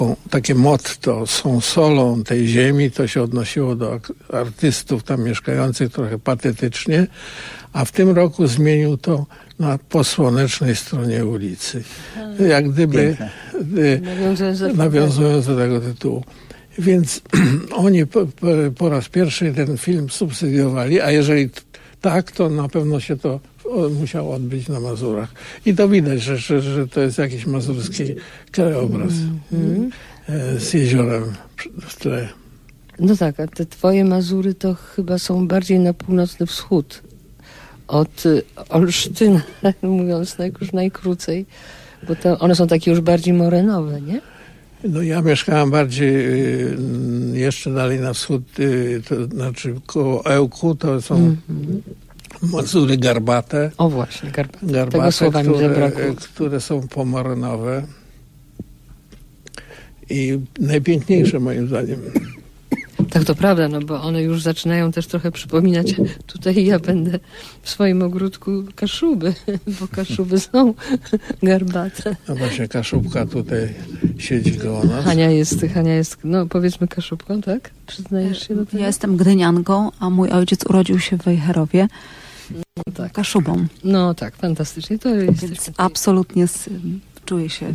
takie motto, są solą tej ziemi, to się odnosiło do artystów tam mieszkających trochę patetycznie, a w tym roku zmienił to na po słonecznej stronie ulicy. Jak gdyby nawiązując do tego tytułu. Więc oni po raz pierwszy ten film subsydiowali, a jeżeli tak, to na pewno się to musiało odbyć na Mazurach. I to widać, że to jest jakiś mazurski krajobraz z jeziorem w tle. No tak, a te twoje Mazury to chyba są bardziej na północny wschód od Olsztyna, mówiąc już najkrócej, bo to one są takie już bardziej morenowe, nie? No ja mieszkałem bardziej jeszcze dalej na wschód, to znaczy koło Ełku, to są Mazury garbate. O właśnie, garbate. Tego słowa mi zabrakło. Które są pomorenowe i najpiękniejsze moim zdaniem. Tak, to prawda, no bo one już zaczynają też trochę przypominać, tutaj ja będę w swoim ogródku Kaszuby, bo Kaszuby są garbate. No właśnie, Kaszubka tutaj siedzi koło nas. Hania jest, no powiedzmy Kaszubką, tak? Przyznajesz się do tego? Ja jestem gdynianką, a mój ojciec urodził się w Wejherowie. No tak. Kaszubą. No tak, fantastycznie. To jest więc absolutnie czuję się...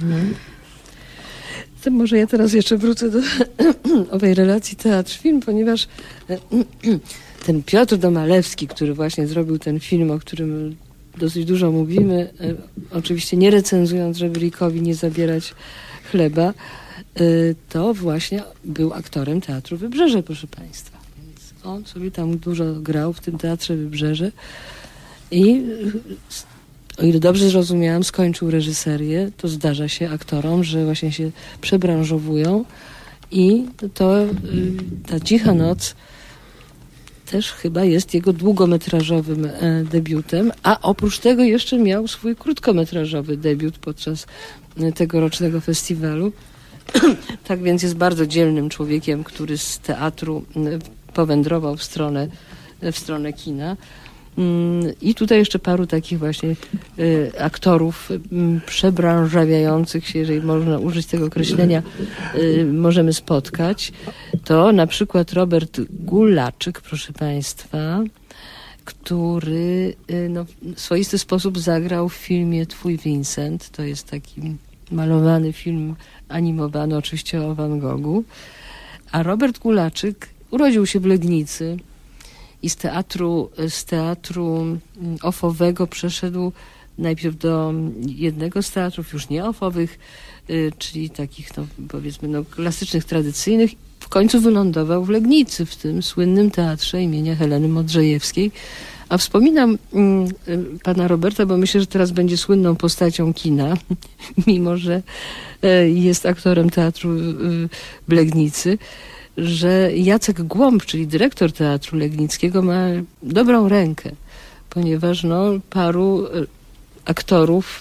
To może ja teraz jeszcze wrócę do owej relacji teatr-film, ponieważ ten Piotr Domalewski, który właśnie zrobił ten film, o którym dosyć dużo mówimy, oczywiście nie recenzując, żeby Rickowi nie zabierać chleba, to właśnie był aktorem Teatru Wybrzeże, proszę Państwa. Więc on sobie tam dużo grał w tym Teatrze Wybrzeże i o ile dobrze zrozumiałam, skończył reżyserię, to zdarza się aktorom, że właśnie się przebranżowują i ta Cicha Noc też chyba jest jego długometrażowym debiutem, a oprócz tego jeszcze miał swój krótkometrażowy debiut podczas tegorocznego festiwalu. Tak więc jest bardzo dzielnym człowiekiem, który z teatru powędrował w stronę kina. I tutaj jeszcze paru takich właśnie aktorów przebranżawiających się, jeżeli można użyć tego określenia, możemy spotkać. To na przykład Robert Gulaczyk, proszę Państwa, który w swoisty sposób zagrał w filmie Twój Vincent. To jest taki malowany film animowany oczywiście o Van Goghu. A Robert Gulaczyk urodził się w Legnicy i z teatru ofowego przeszedł najpierw do jednego z teatrów już nie ofowych, czyli takich powiedzmy klasycznych, tradycyjnych. W końcu wylądował w Legnicy, w tym słynnym teatrze imienia Heleny Modrzejewskiej. A wspominam pana Roberta, bo myślę, że teraz będzie słynną postacią kina, mimo że jest aktorem teatru w Legnicy, że Jacek Głąb, czyli dyrektor Teatru Legnickiego, ma dobrą rękę, ponieważ paru aktorów,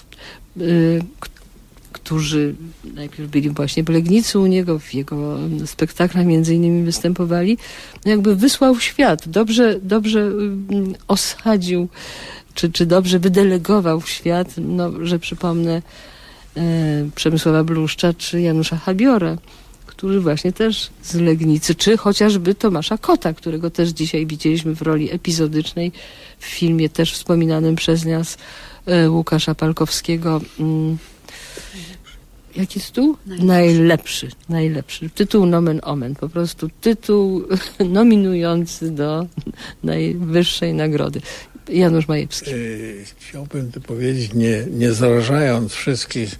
którzy najpierw byli właśnie w Legnicy u niego, w jego spektaklach między innymi występowali, jakby wysłał w świat, dobrze osadził, czy dobrze wydelegował w świat, że przypomnę Przemysława Bluszcza czy Janusza Habiora, którzy właśnie też z Legnicy, czy chociażby Tomasza Kota, którego też dzisiaj widzieliśmy w roli epizodycznej w filmie też wspominanym przez nas Łukasza Palkowskiego. Jaki tytuł? Najlepszy. Tytuł nomen omen. Po prostu tytuł nominujący do najwyższej nagrody. Janusz Majewski. Chciałbym tu powiedzieć, nie zarażając wszystkich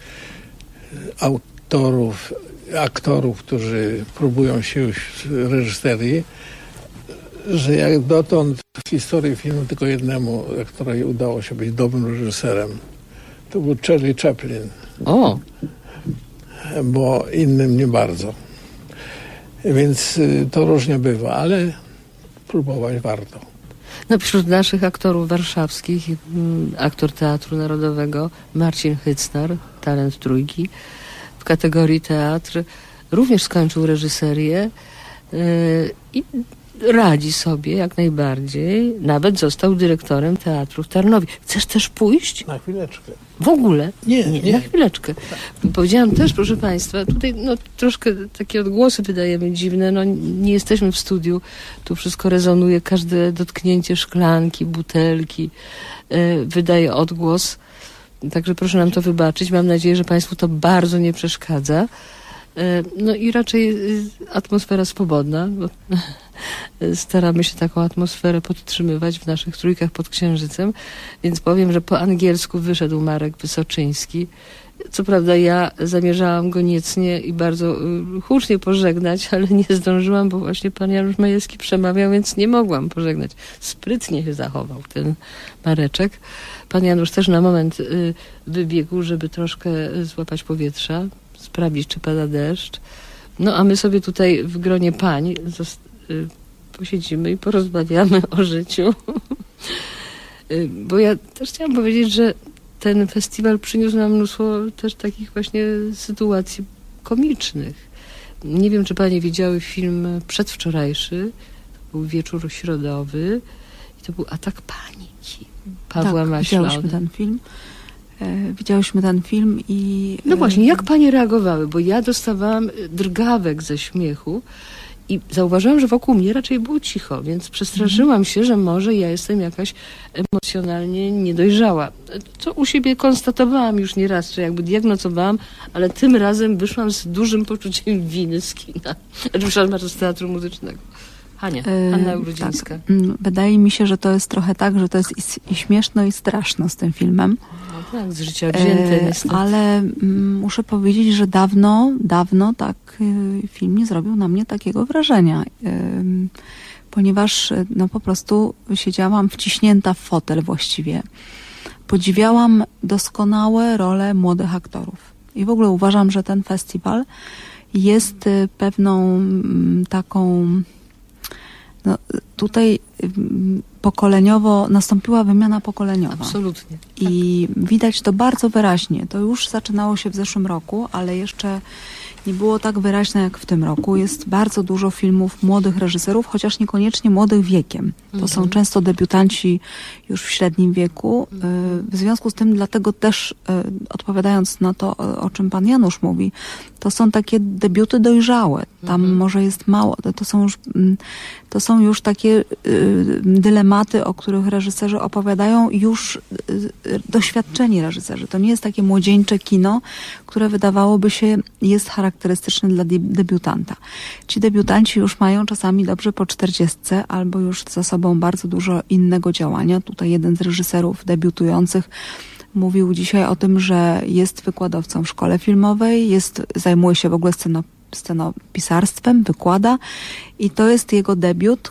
aktorów, którzy próbują się już w reżyserii, że jak dotąd w historii filmu tylko jednemu aktorowi udało się być dobrym reżyserem. To był Charlie Chaplin. O! Bo innym nie bardzo. Więc to różnie bywa, ale próbować warto. Wśród naszych aktorów warszawskich aktor Teatru Narodowego Marcin Hycnar, talent trójki, w kategorii teatr również skończył reżyserię i radzi sobie jak najbardziej. Nawet został dyrektorem teatru w Tarnowie. Chcesz też pójść? Na chwileczkę. W ogóle? Nie. Na chwileczkę. Powiedziałam też, proszę Państwa, tutaj troszkę takie odgłosy wydajemy dziwne. Nie jesteśmy w studiu. Tu wszystko rezonuje. Każde dotknięcie szklanki, butelki wydaje odgłos. Także proszę nam to wybaczyć. Mam nadzieję, że Państwu to bardzo nie przeszkadza. I raczej atmosfera swobodna. Bo staramy się taką atmosferę podtrzymywać w naszych trójkach pod Księżycem. Więc powiem, że po angielsku wyszedł Marek Wysoczyński. Co prawda ja zamierzałam go niecnie i bardzo hucznie pożegnać, ale nie zdążyłam, bo właśnie pan Janusz Majewski przemawiał, więc nie mogłam pożegnać. Sprytnie się zachował ten Mareczek. Pan Janusz też na moment wybiegł, żeby troszkę złapać powietrza, sprawdzić, czy pada deszcz. A my sobie tutaj w gronie pań posiedzimy i porozmawiamy o życiu. Bo ja też chciałam powiedzieć, że ten festiwal przyniósł nam mnóstwo też takich właśnie sytuacji komicznych. Nie wiem, czy panie widziały film przedwczorajszy. To był wieczór środowy i to był Atak paniki Pawła Maślona. Widziałyśmy ten film i... No właśnie, jak panie reagowały? Bo ja dostawałam drgawek ze śmiechu i zauważyłam, że wokół mnie raczej było cicho, więc przestraszyłam się, że może ja jestem jakaś emocjonalnie niedojrzała. Co u siebie konstatowałam już nieraz, czy jakby diagnozowałam, ale tym razem wyszłam z dużym poczuciem winy z kina. Wyszłam z teatru muzycznego. Anna Urodzińska. Tak. Wydaje mi się, że to jest trochę tak, że to jest i śmieszno, i straszno z tym filmem. No tak, z życia wzięte niestety. Ale muszę powiedzieć, że dawno tak film nie zrobił na mnie takiego wrażenia. Ponieważ po prostu siedziałam wciśnięta w fotel właściwie. Podziwiałam doskonałe role młodych aktorów. I w ogóle uważam, że ten festiwal jest pewną taką... tutaj pokoleniowo nastąpiła wymiana pokoleniowa. Absolutnie. I widać to bardzo wyraźnie. To już zaczynało się w zeszłym roku, ale jeszcze nie było tak wyraźne jak w tym roku. Jest bardzo dużo filmów młodych reżyserów, chociaż niekoniecznie młodych wiekiem. To są często debiutanci już w średnim wieku. W związku z tym, dlatego też odpowiadając na to, o czym pan Janusz mówi, to są takie debiuty dojrzałe. Tam może jest mało. To są już takie dylematy, o których reżyserzy opowiadają już doświadczeni reżyserzy. To nie jest takie młodzieńcze kino, które wydawałoby się jest charakterystyczne dla debiutanta. Ci debiutanci już mają czasami dobrze po 40 albo już za sobą bardzo dużo innego działania. Tutaj jeden z reżyserów debiutujących mówił dzisiaj o tym, że jest wykładowcą w szkole filmowej, zajmuje się w ogóle scenopisarstwem, wykłada i to jest jego debiut,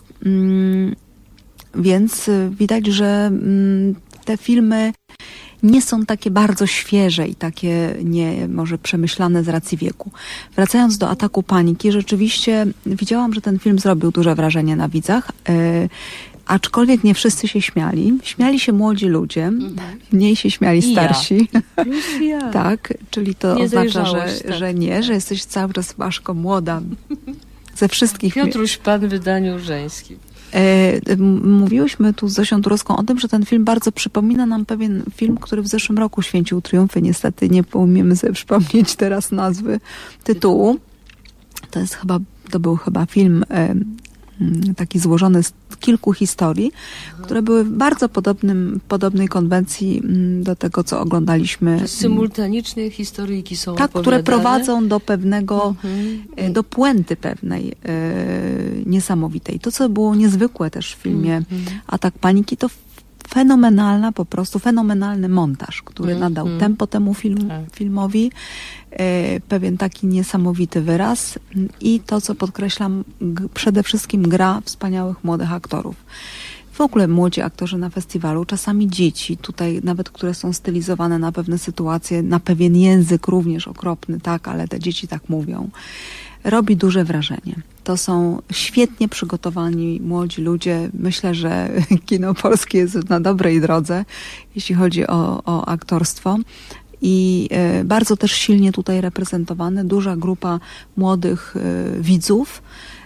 więc widać, że te filmy nie są takie bardzo świeże i takie nie może przemyślane z racji wieku. Wracając do Ataku paniki, rzeczywiście widziałam, że ten film zrobił duże wrażenie na widzach, aczkolwiek nie wszyscy się śmiali. Śmiali się młodzi ludzie, mniej się śmiali starsi. Plus ja. Tak, czyli to Nie oznacza, że jesteś cały czas Baszko młoda. Ze wszystkich... Piotruś Pan w wydaniu żeńskim. Mówiłyśmy tu z Zosią Turowską o tym, że ten film bardzo przypomina nam pewien film, który w zeszłym roku święcił triumfy. Niestety nie umiemy sobie przypomnieć teraz nazwy tytułu. To był chyba film taki złożony z kilku historii, które były w bardzo podobnej konwencji do tego, co oglądaliśmy. Symultanicznie historyjki są opowiadane. Które prowadzą do pewnego, do puenty pewnej niesamowitej. To, co było niezwykłe też w filmie Atak paniki, to fenomenalny montaż, który nadał tempo temu filmowi, pewien taki niesamowity wyraz i to, co podkreślam, przede wszystkim gra wspaniałych młodych aktorów. W ogóle młodzi aktorzy na festiwalu, czasami dzieci, tutaj nawet, które są stylizowane na pewne sytuacje, na pewien język również okropny, tak, ale te dzieci tak mówią. Robi duże wrażenie. To są świetnie przygotowani młodzi ludzie. Myślę, że kino polskie jest na dobrej drodze, jeśli chodzi o aktorstwo. I bardzo też silnie tutaj reprezentowane. Duża grupa młodych widzów.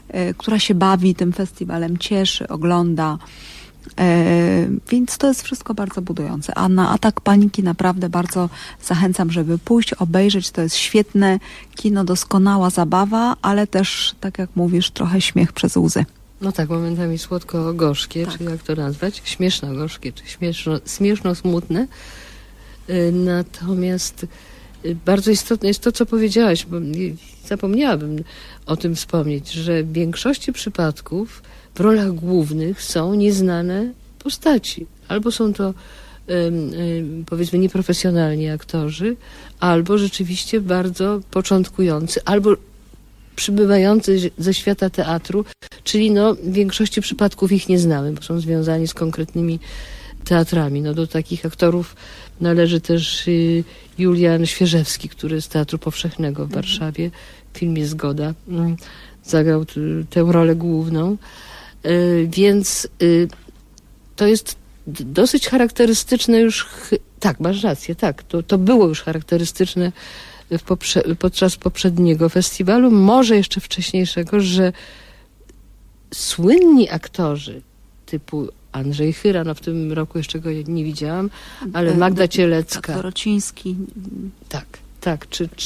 która się bawi tym festiwalem, cieszy, ogląda. Więc to jest wszystko bardzo budujące. A na Atak Paniki naprawdę bardzo zachęcam, żeby pójść, obejrzeć. To jest świetne kino, doskonała zabawa, ale też, tak jak mówisz, trochę śmiech przez łzy. No tak, momentami słodko-gorzkie, Tak. czy jak to nazwać? Śmieszno-gorzkie, czy śmieszno-smutne. Natomiast bardzo istotne jest to, co powiedziałaś, bo zapomniałabym o tym wspomnieć, że w większości przypadków w rolach głównych są nieznane postaci. Albo są to powiedzmy nieprofesjonalni aktorzy, albo rzeczywiście bardzo początkujący, albo przybywający ze świata teatru, czyli no, w większości przypadków ich nie znamy, bo są związani z konkretnymi teatrami. No, do takich aktorów należy też Julian Świerzewski, który z Teatru Powszechnego w Warszawie w filmie Zgoda zagrał tę rolę główną. Więc to jest dosyć charakterystyczne już, tak, masz rację, tak, to było już charakterystyczne podczas poprzedniego festiwalu, może jeszcze wcześniejszego, że słynni aktorzy typu Andrzej Chyra, no w tym roku jeszcze go nie widziałam, ale Magda Cielecka. Dorociński. Tak,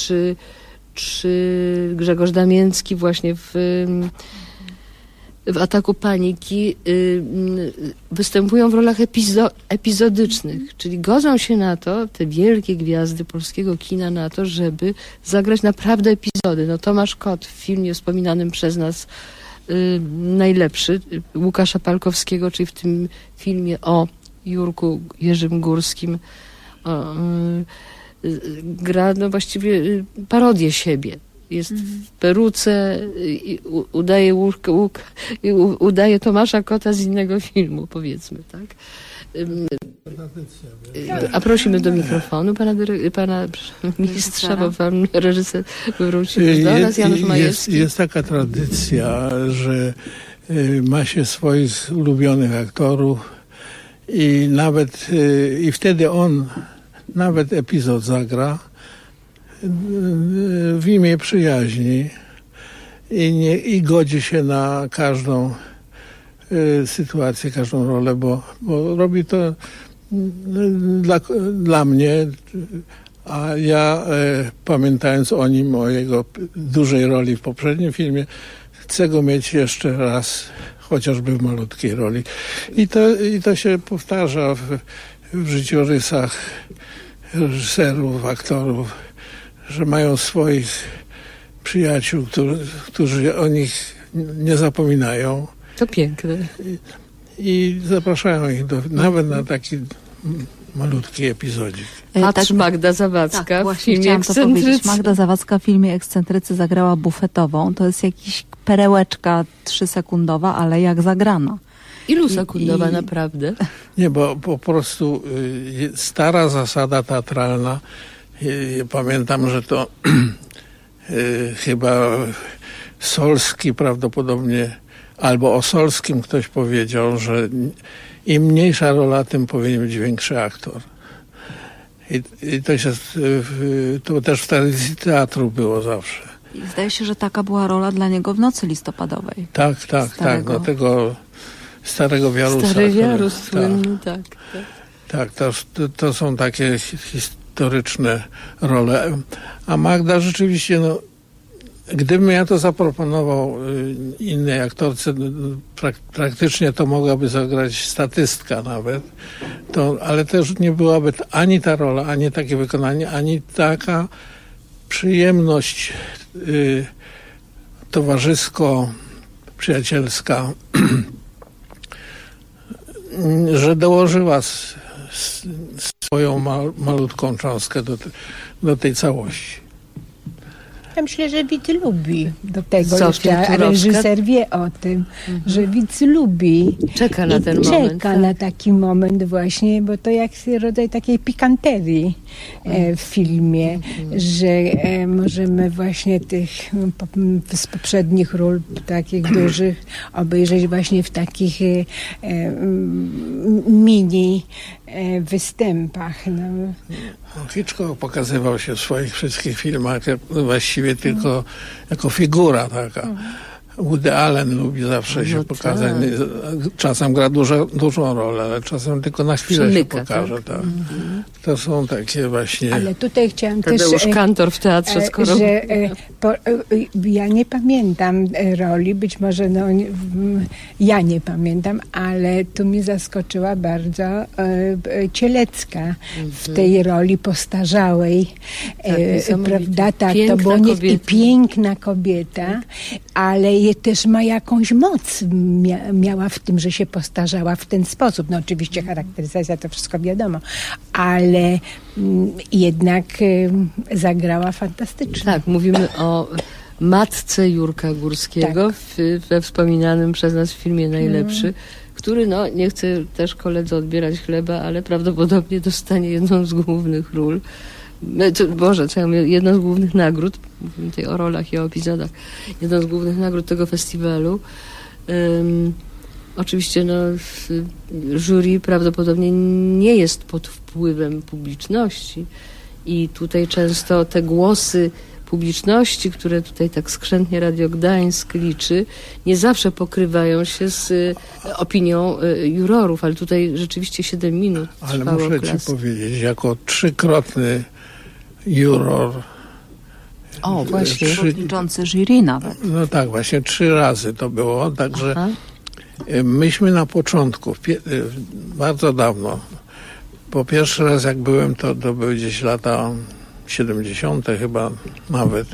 czy Grzegorz Damięcki właśnie w Ataku Paniki występują w rolach epizodycznych, czyli godzą się na to, te wielkie gwiazdy polskiego kina, na to, żeby zagrać naprawdę epizody. No Tomasz Kot w filmie wspominanym przez nas najlepszy, Łukasza Palkowskiego, czyli w tym filmie o Jurku Jerzym Górskim, gra no właściwie parodię siebie. Jest w peruce, udaje Tomasza Kota z innego filmu, powiedzmy, tak? A prosimy do mikrofonu pana mistrza, bo pan reżyser wrócił do nas, Janusz Majewski. Jest taka tradycja, że ma się swoich ulubionych aktorów i nawet i wtedy on nawet epizod zagra w imię przyjaźni i godzi się na każdą sytuację, każdą rolę, bo robi to dla mnie, a ja pamiętając o nim, o jego dużej roli w poprzednim filmie, chcę go mieć jeszcze raz, chociażby w malutkiej roli. I to się powtarza w życiorysach reżyserów, aktorów, że mają swoich przyjaciół, którzy o nich nie zapominają. To piękne. I zapraszają ich nawet na taki malutki epizodzik. Patrz, Magda Zawadzka w filmie Ekscentrycy. Magda Zawadzka w filmie Ekscentrycy zagrała bufetową. To jest jakiś perełeczka 3-sekundowa, ale jak zagrana. Ilu sekundowa naprawdę? Nie, bo po prostu stara zasada teatralna, pamiętam, że to chyba Solski prawdopodobnie, albo o Solskim ktoś powiedział, że im mniejsza rola, tym powinien być większy aktor. I to też w tradycji teatru było zawsze. I zdaje się, że taka była rola dla niego w Nocy listopadowej. Tak, do tego Starego Wiarusa. Stary Wiarus słynny, tak. Tak, to są takie historyczne role. A Magda rzeczywiście, no, gdybym ja to zaproponował innej aktorce, praktycznie to mogłaby zagrać statystka nawet, ale też nie byłaby ani ta rola, ani takie wykonanie, ani taka przyjemność towarzysko-przyjacielska, że dołożyła swoją malutką cząstkę do tej całości. Ja myślę, że widz lubi do tego, a reżyser wie o tym, że widz lubi. Czeka na ten moment. Czeka na taki moment właśnie, bo to jak rodzaj takiej pikanterii w filmie, że możemy właśnie tych z poprzednich ról takich dużych obejrzeć właśnie w takich mini występach. No. Hitchcock pokazywał się w swoich wszystkich filmach właściwie tylko jako figura taka. Woody Allen lubi zawsze się pokazać. Czasem gra dużą rolę, ale czasem tylko na chwilę Przemyka, się pokaże. Tak? To są takie właśnie... Ale tutaj chciałam też... Tadeusz Kantor w teatrze, skoro... ja nie pamiętam roli, być może ja nie pamiętam, ale tu mnie zaskoczyła bardzo Cielecka w tej roli postarzałej. Prawda? Tak, to było piękna kobieta, ale też ma jakąś moc miała w tym, że się postarzała w ten sposób. No oczywiście charakteryzacja to wszystko wiadomo, ale jednak zagrała fantastycznie. Tak, mówimy o matce Jurka Górskiego we wspominanym przez nas filmie Najlepszy, który, nie chcę też koledze odbierać chleba, ale prawdopodobnie dostanie jedną z głównych ról. Jedną z głównych nagród, mówimy tutaj o rolach i o epizodach, jedną z głównych nagród tego festiwalu. Oczywiście jury prawdopodobnie nie jest pod wpływem publiczności i tutaj często te głosy publiczności, które tutaj tak skrzętnie Radio Gdańsk liczy, nie zawsze pokrywają się z opinią jurorów, ale tutaj rzeczywiście 7 minut Ale muszę ci powiedzieć, jako 3-krotny juror. O, właśnie. Przewodniczący jury nawet. No tak, właśnie 3 razy to było, także myśmy na początku, bardzo dawno, bo pierwszy raz jak byłem, to były gdzieś lata 70. chyba nawet.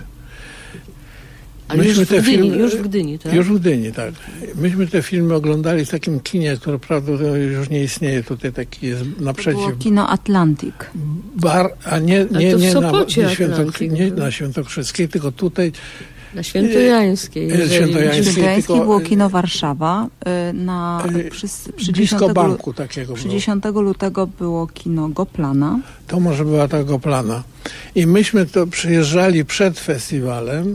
Ale już w Gdyni, tak? Już w Gdyni, tak. Myśmy te filmy oglądali w takim kinie, które prawdopodobnie już nie istnieje. Tutaj taki jest naprzeciw. To było kino Atlantic. Nie nie na Świętokrzyskiej, tylko tutaj na Świętojańskiej. Świętojańskiej było kino Warszawa. Przy blisko banku takiego przy 10 lutego było kino Goplana. To może była ta Goplana. I myśmy to przyjeżdżali przed festiwalem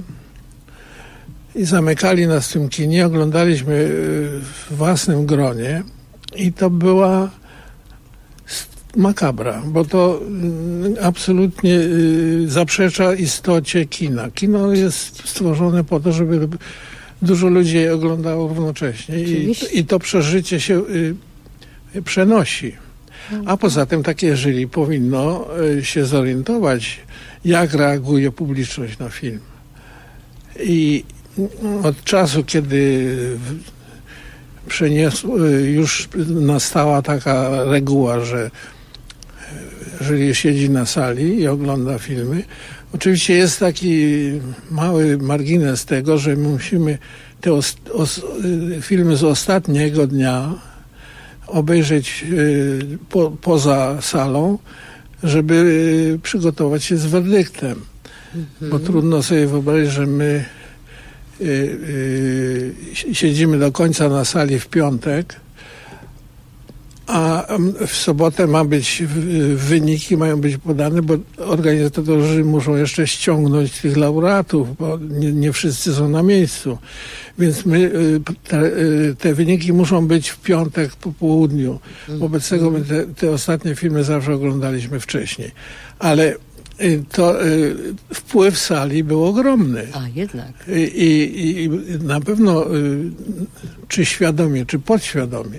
i zamykali nas w tym kinie. Oglądaliśmy w własnym gronie i to była makabra, bo to absolutnie zaprzecza istocie kina. Kino jest stworzone po to, żeby dużo ludzi je oglądało równocześnie i to przeżycie się przenosi. A poza tym takie jury powinno się zorientować, jak reaguje publiczność na film. I od czasu, kiedy już nastała taka reguła, że jury siedzi na sali i ogląda filmy. Oczywiście jest taki mały margines tego, że musimy te filmy z ostatniego dnia obejrzeć poza salą, żeby przygotować się z werdyktem. Bo trudno sobie wyobrazić, że my siedzimy do końca na sali w piątek, a w sobotę wyniki mają być podane, bo organizatorzy muszą jeszcze ściągnąć tych laureatów, bo nie wszyscy są na miejscu. Więc te wyniki muszą być w piątek po południu. Wobec tego my te ostatnie filmy zawsze oglądaliśmy wcześniej. Ale wpływ sali był ogromny. A, jednak. I na pewno, czy świadomie, czy podświadomie,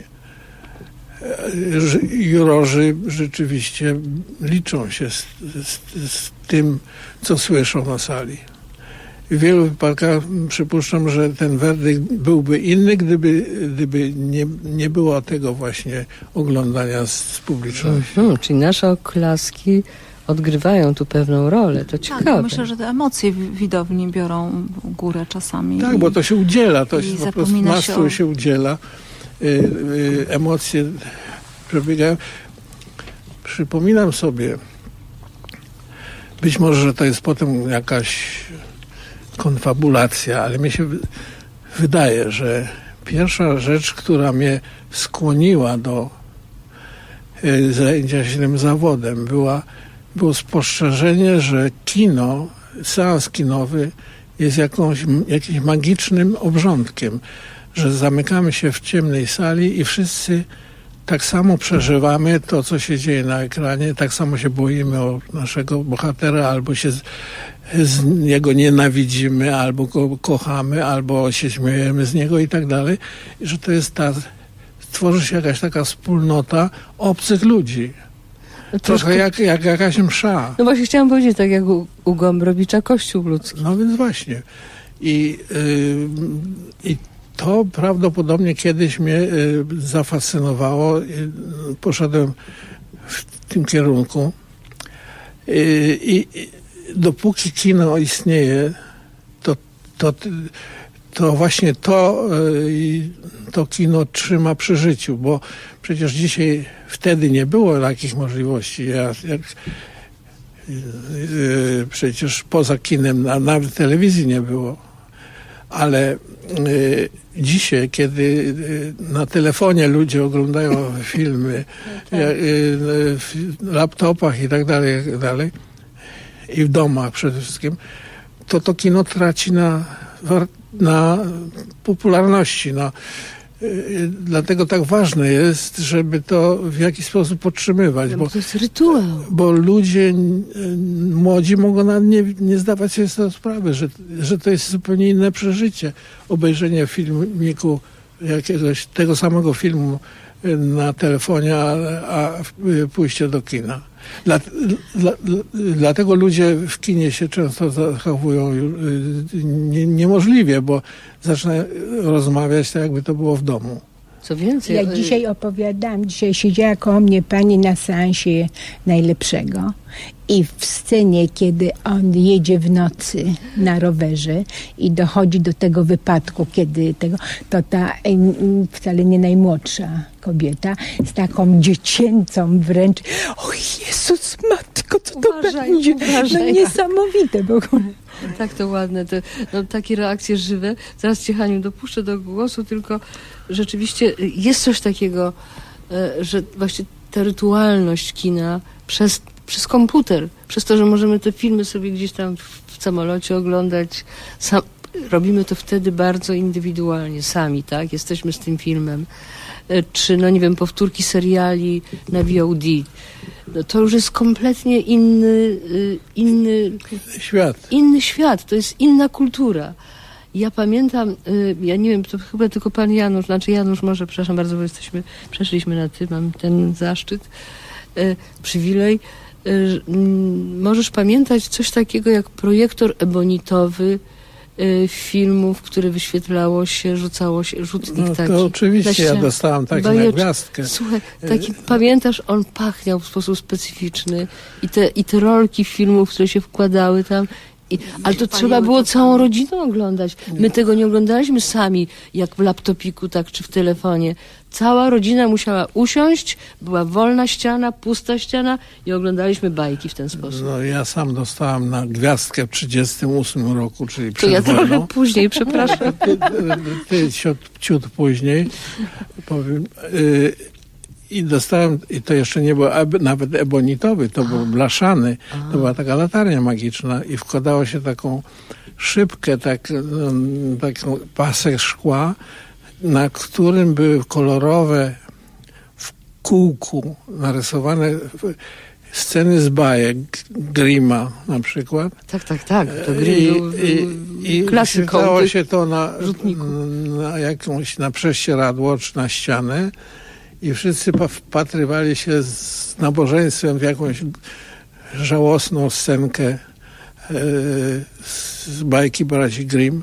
jurorzy rzeczywiście liczą się z tym, co słyszą na sali. W wielu wypadkach przypuszczam, że ten werdykt byłby inny, gdyby nie było tego właśnie oglądania z publicznością. Czyli nasze oklaski odgrywają tu pewną rolę. To ciekawe. Tak, myślę, że te emocje widowni biorą górę czasami. Tak, bo to się udziela, to się po prostu nastrój się udziela. Emocje przebiegają. Przypominam sobie, być może, że to jest potem jakaś konfabulacja, ale mi się wydaje, że pierwsza rzecz, która mnie skłoniła do zajęcia się tym zawodem, było spostrzeżenie, że kino, seans kinowy jest jakimś magicznym obrządkiem, że zamykamy się w ciemnej sali i wszyscy tak samo przeżywamy to, co się dzieje na ekranie, tak samo się boimy o naszego bohatera albo się z niego nienawidzimy, albo go kochamy, albo się śmiejemy z niego i tak dalej. I że to jest tworzy się jakaś taka wspólnota obcych ludzi. Trochę jak jakaś msza. No właśnie chciałam powiedzieć, tak jak u Gombrowicza Kościół ludzki. No więc właśnie. I to prawdopodobnie kiedyś mnie zafascynowało. Poszedłem w tym kierunku. I dopóki kino istnieje, to właśnie to kino trzyma przy życiu, bo przecież dzisiaj, wtedy nie było takich możliwości. Przecież poza kinem nawet telewizji nie było. Ale dzisiaj, kiedy na telefonie ludzie oglądają filmy, w laptopach i tak dalej, i w domach przede wszystkim, to kino traci na popularności. Dlatego tak ważne jest, żeby to w jakiś sposób podtrzymywać. No, to jest rytuał. Bo ludzie młodzi mogą nawet nie zdawać sobie z tego sprawy, że to jest zupełnie inne przeżycie. Obejrzenie filmiku, jakiegoś tego samego filmu na telefonie, a pójście do kina. Dlatego ludzie w kinie się często zachowują niemożliwie, bo zaczynają rozmawiać tak, jakby to było w domu. Co więcej... Ja dzisiaj opowiadam, dzisiaj siedziała koło mnie pani na seansie Najlepszego i w scenie, kiedy on jedzie w nocy na rowerze i dochodzi do tego wypadku, to ta wcale nie najmłodsza kobieta z taką dziecięcą wręcz, o Jezus Matko, co to będzie? No niesamowite w ogóle. Tak to ładne, takie reakcje żywe. Zaraz cię, Haniu, dopuszczę do głosu, tylko rzeczywiście jest coś takiego, że właśnie ta rytualność kina przez komputer, przez to, że możemy te filmy sobie gdzieś tam w samolocie oglądać, robimy to wtedy bardzo indywidualnie, sami, tak? Jesteśmy z tym filmem. Czy, no nie wiem, powtórki seriali na VOD. No to już jest kompletnie inny świat. Inny świat, to jest inna kultura. Ja pamiętam, ja nie wiem, to chyba tylko pan Janusz, Janusz może, przepraszam bardzo, bo przeszliśmy na ty, mam ten zaszczyt, przywilej. Możesz pamiętać coś takiego jak projektor ebonitowy filmów, które wyświetlało się, rzucało się, rzutnik taki. To oczywiście, ja dostałam taki na gwiazdkę. Słuchaj, pamiętasz, on pachniał w sposób specyficzny i te rolki filmów, które się wkładały tam. Ale to trzeba było całą rodziną oglądać. My tego nie oglądaliśmy sami, jak w laptopiku, tak, czy w telefonie. Cała rodzina musiała usiąść, była wolna ściana, pusta ściana i oglądaliśmy bajki w ten sposób. No ja sam dostałam na gwiazdkę w 1938 roku, czyli przed to ja wojną. Trochę później, przepraszam. Ty ciut później, powiem. I dostałem, i to jeszcze nie był nawet ebonitowy, to był blaszany. To była taka latarnia magiczna i wkładało się taką szybkę, taką pasek szkła, na którym były kolorowe w kółku narysowane sceny z bajek Grimma na przykład. Tak. To Grimm był klasyką. I wyświetlało się to na prześcieradło czy na ścianę. I wszyscy wpatrywali się z nabożeństwem w jakąś żałosną scenkę z bajki braci Grimm.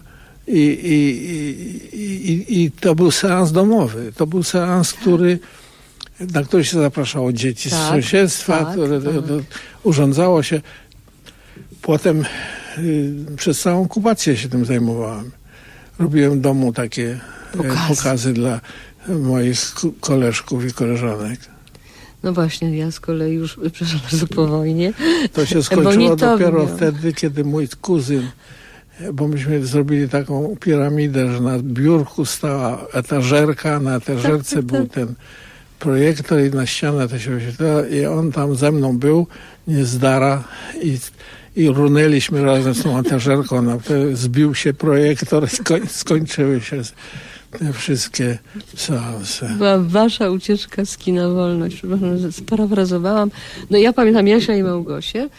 I to był seans domowy. To był seans, na który się zapraszało dzieci z sąsiedztwa, urządzało się. Potem przez całą okupację się tym zajmowałem. Robiłem w domu takie pokazy dla moich koleżków i koleżanek. No właśnie, ja z kolei już, przepraszam bardzo, po wojnie. To się skończyło dopiero wtedy, kiedy mój kuzyn, bo myśmy zrobili taką piramidę, że na biurku stała etażerka, na etażerce był ten projektor i na ścianę to się wyświetlało i on tam ze mną był, niezdara i runęliśmy razem z tą etażerką, zbił się projektor i skończyły się te wszystkie seanse. Była wasza ucieczka z kina Wolność. Sparafrazowałam. No ja pamiętam Jasia i Małgosię,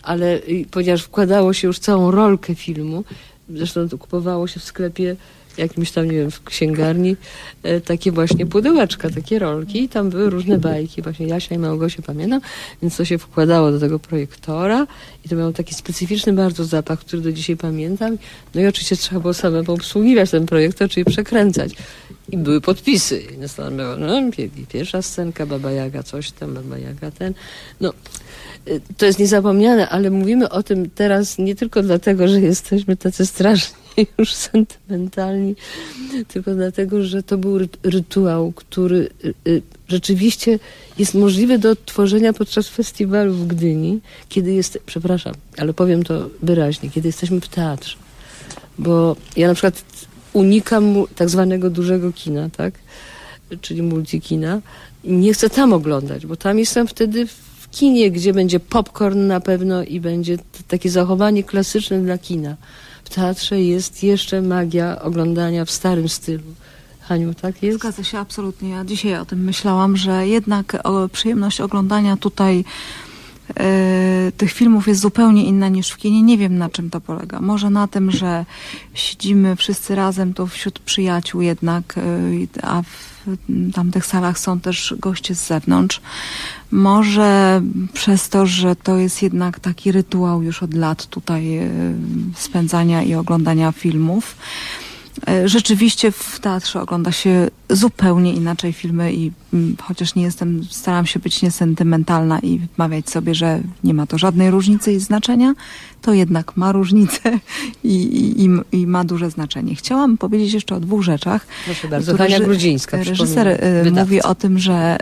ale ponieważ wkładało się już całą rolkę filmu, zresztą to kupowało się w sklepie jakimś tam, nie wiem, w księgarni, takie właśnie pudełeczka, takie rolki i tam były różne bajki, właśnie Jasia i Małgosię pamiętam, więc to się wkładało do tego projektora i to miało taki specyficzny bardzo zapach, który do dzisiaj pamiętam. No i oczywiście trzeba było samemu obsługiwać ten projektor, czyli przekręcać. I były podpisy. Pierwsza scenka, Baba Jaga, coś tam, Baba Jaga ten. No, to jest niezapomniane, ale mówimy o tym teraz nie tylko dlatego, że jesteśmy tacy strasznie już sentymentalni, tylko dlatego, że to był rytuał, który rzeczywiście jest możliwy do odtworzenia podczas festiwalu w Gdyni, kiedy jest, przepraszam, ale powiem to wyraźnie, kiedy jesteśmy w teatrze. Bo ja na przykład unikam tak zwanego dużego kina, tak? Czyli multikina. Nie chcę tam oglądać, bo tam jestem wtedy w kinie, gdzie będzie popcorn na pewno i będzie takie zachowanie klasyczne dla kina. W teatrze jest jeszcze magia oglądania w starym stylu. Haniu, tak jest? Zgadza się, absolutnie. Ja dzisiaj o tym myślałam, że jednak przyjemność oglądania tutaj tych filmów jest zupełnie inna niż w kinie. Nie wiem, na czym to polega. Może na tym, że siedzimy wszyscy razem tu wśród przyjaciół jednak, a w tamtych salach są też goście z zewnątrz. Może przez to, że to jest jednak taki rytuał już od lat tutaj spędzania i oglądania filmów. Rzeczywiście w teatrze ogląda się zupełnie inaczej filmy i chociaż staram się być niesentymentalna i wmawiać sobie, że nie ma to żadnej różnicy i znaczenia, to jednak ma różnicę i ma duże znaczenie. Chciałam powiedzieć jeszcze o 2 rzeczach. Proszę bardzo, Hania Grudzińska. Reżyser mówi o tym, że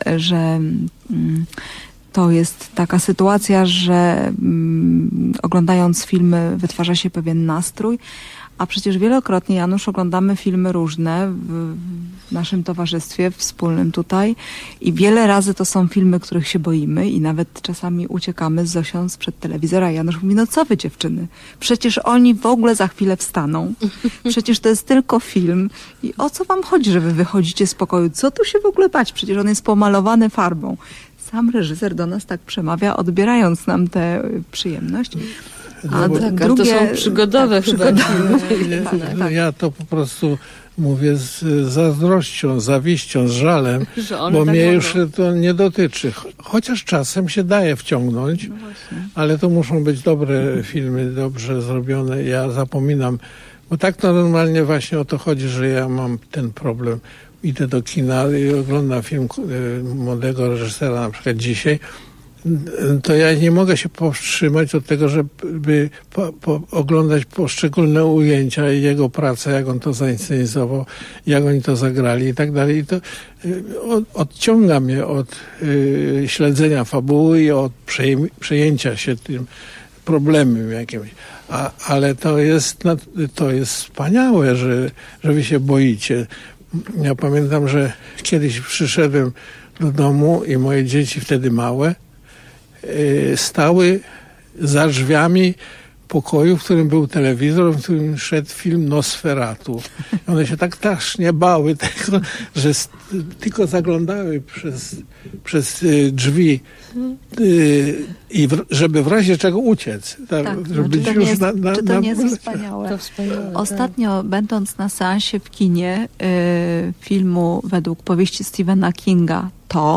to jest taka sytuacja, że oglądając filmy wytwarza się pewien nastrój, a przecież wielokrotnie, Janusz, oglądamy filmy różne w naszym towarzystwie wspólnym tutaj i wiele razy to są filmy, których się boimy i nawet czasami uciekamy z Zosią sprzed telewizora. Janusz mówi, no co wy dziewczyny, przecież oni w ogóle za chwilę wstaną. Przecież to jest tylko film i o co wam chodzi, że wy wychodzicie z pokoju? Co tu się w ogóle bać? Przecież on jest pomalowany farbą. Sam reżyser do nas tak przemawia, odbierając nam tę przyjemność. A drugie, to są przygodowe chyba. Ja to po prostu mówię z zazdrością, zawiścią, z żalem, bo mnie już to nie dotyczy. Chociaż czasem się daje wciągnąć, ale to muszą być dobre filmy, dobrze zrobione. Ja zapominam, bo tak to normalnie właśnie o to chodzi, że ja mam ten problem. Idę do kina i oglądam film młodego reżysera, na przykład dzisiaj, to ja nie mogę się powstrzymać od tego, żeby oglądać poszczególne ujęcia i jego pracę, jak on to zainscenizował, jak oni to zagrali i tak dalej. I to odciąga mnie od śledzenia fabuły i od przejęcia się tym problemem jakimś. Ale to jest wspaniałe, że wy się boicie. Ja pamiętam, że kiedyś przyszedłem do domu i moje dzieci, wtedy małe, stały za drzwiami pokoju, w którym był telewizor, w którym szedł film Nosferatu. One się tak strasznie bały tego, że tylko zaglądały przez drzwi i żeby w razie czego uciec. Czy to nie jest wspaniałe? To wspaniałe. Ostatnio, będąc na seansie w kinie filmu według powieści Stephena Kinga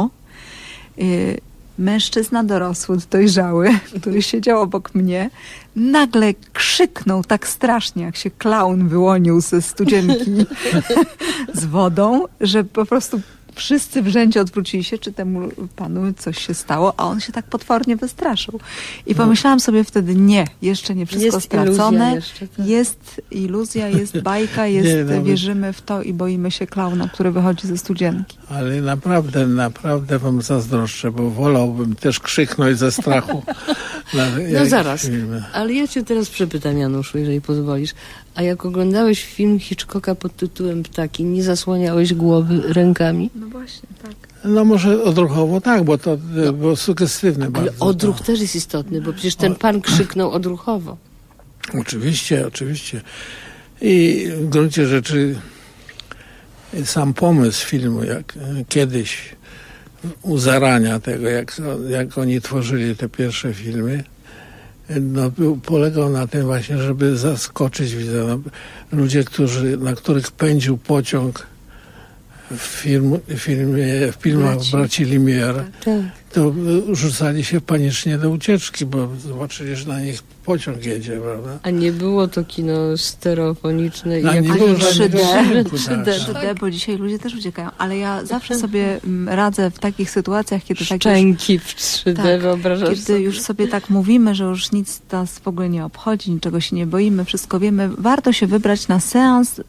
mężczyzna dorosły, dojrzały, który siedział obok mnie, nagle krzyknął tak strasznie, jak się klaun wyłonił ze studzienki z wodą, że po prostu wszyscy w rzędzie odwrócili się, czy temu panu coś się stało, a on się tak potwornie wystraszył. I pomyślałam sobie wtedy, jeszcze nie wszystko jest stracone. Jeszcze, tak. Jest iluzja, jest bajka, wierzymy w to i boimy się klauna, który wychodzi ze studzienki. Ale naprawdę wam zazdroszczę, bo wolałbym też krzyknąć ze strachu. No zaraz, ale ja cię teraz przepytam, Januszu, jeżeli pozwolisz. A jak oglądałeś film Hitchcocka pod tytułem Ptaki, nie zasłaniałeś głowy rękami? No właśnie, tak. No może odruchowo tak, bo to było sugestywne ale bardzo. Ale odruch też jest istotny, bo przecież ten pan krzyknął odruchowo. Oczywiście. I w gruncie rzeczy sam pomysł filmu, jak kiedyś u zarania tego, jak oni tworzyli te pierwsze filmy, polegał na tym właśnie, żeby zaskoczyć widza. Ludzie, na których pędził pociąg w filmach braci Lumière, to rzucali się panicznie do ucieczki, bo zobaczyli, że na nich pociąg jedzie, prawda? A nie było to kino stereofoniczne i nie jakoś było 3D, bo dzisiaj ludzie też uciekają. Ale ja zawsze sobie radzę w takich sytuacjach, kiedy szczęki w 3D, wyobrażasz kiedy sobie? już sobie tak mówimy, że już nic nas w ogóle nie obchodzi, niczego się nie boimy, wszystko wiemy. Warto się wybrać na seans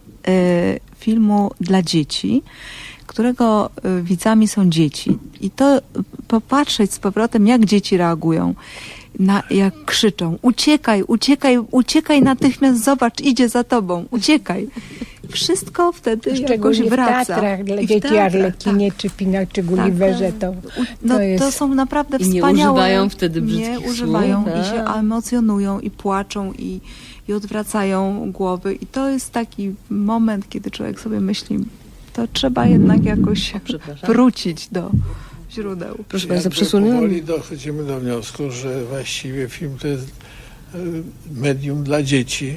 filmu dla dzieci, którego widzami są dzieci. I to popatrzeć z powrotem, jak dzieci reagują, jak krzyczą: uciekaj, uciekaj, uciekaj natychmiast, zobacz, idzie za tobą, uciekaj. Wszystko wtedy jakoś wraca. W teatrach dla dzieci Arlekinie, czy Pinok, czy Gulliverze, to są naprawdę I wspaniałe. nie używają wtedy brzydkich Nie słów, używają tak? i się emocjonują i płaczą i odwracają głowy. I to jest taki moment, kiedy człowiek sobie myśli, to trzeba jednak jakoś wrócić do źródeł. Proszę Państwa, przesunęłam. Powoli dochodzimy do wniosku, że właściwie film to jest medium dla dzieci.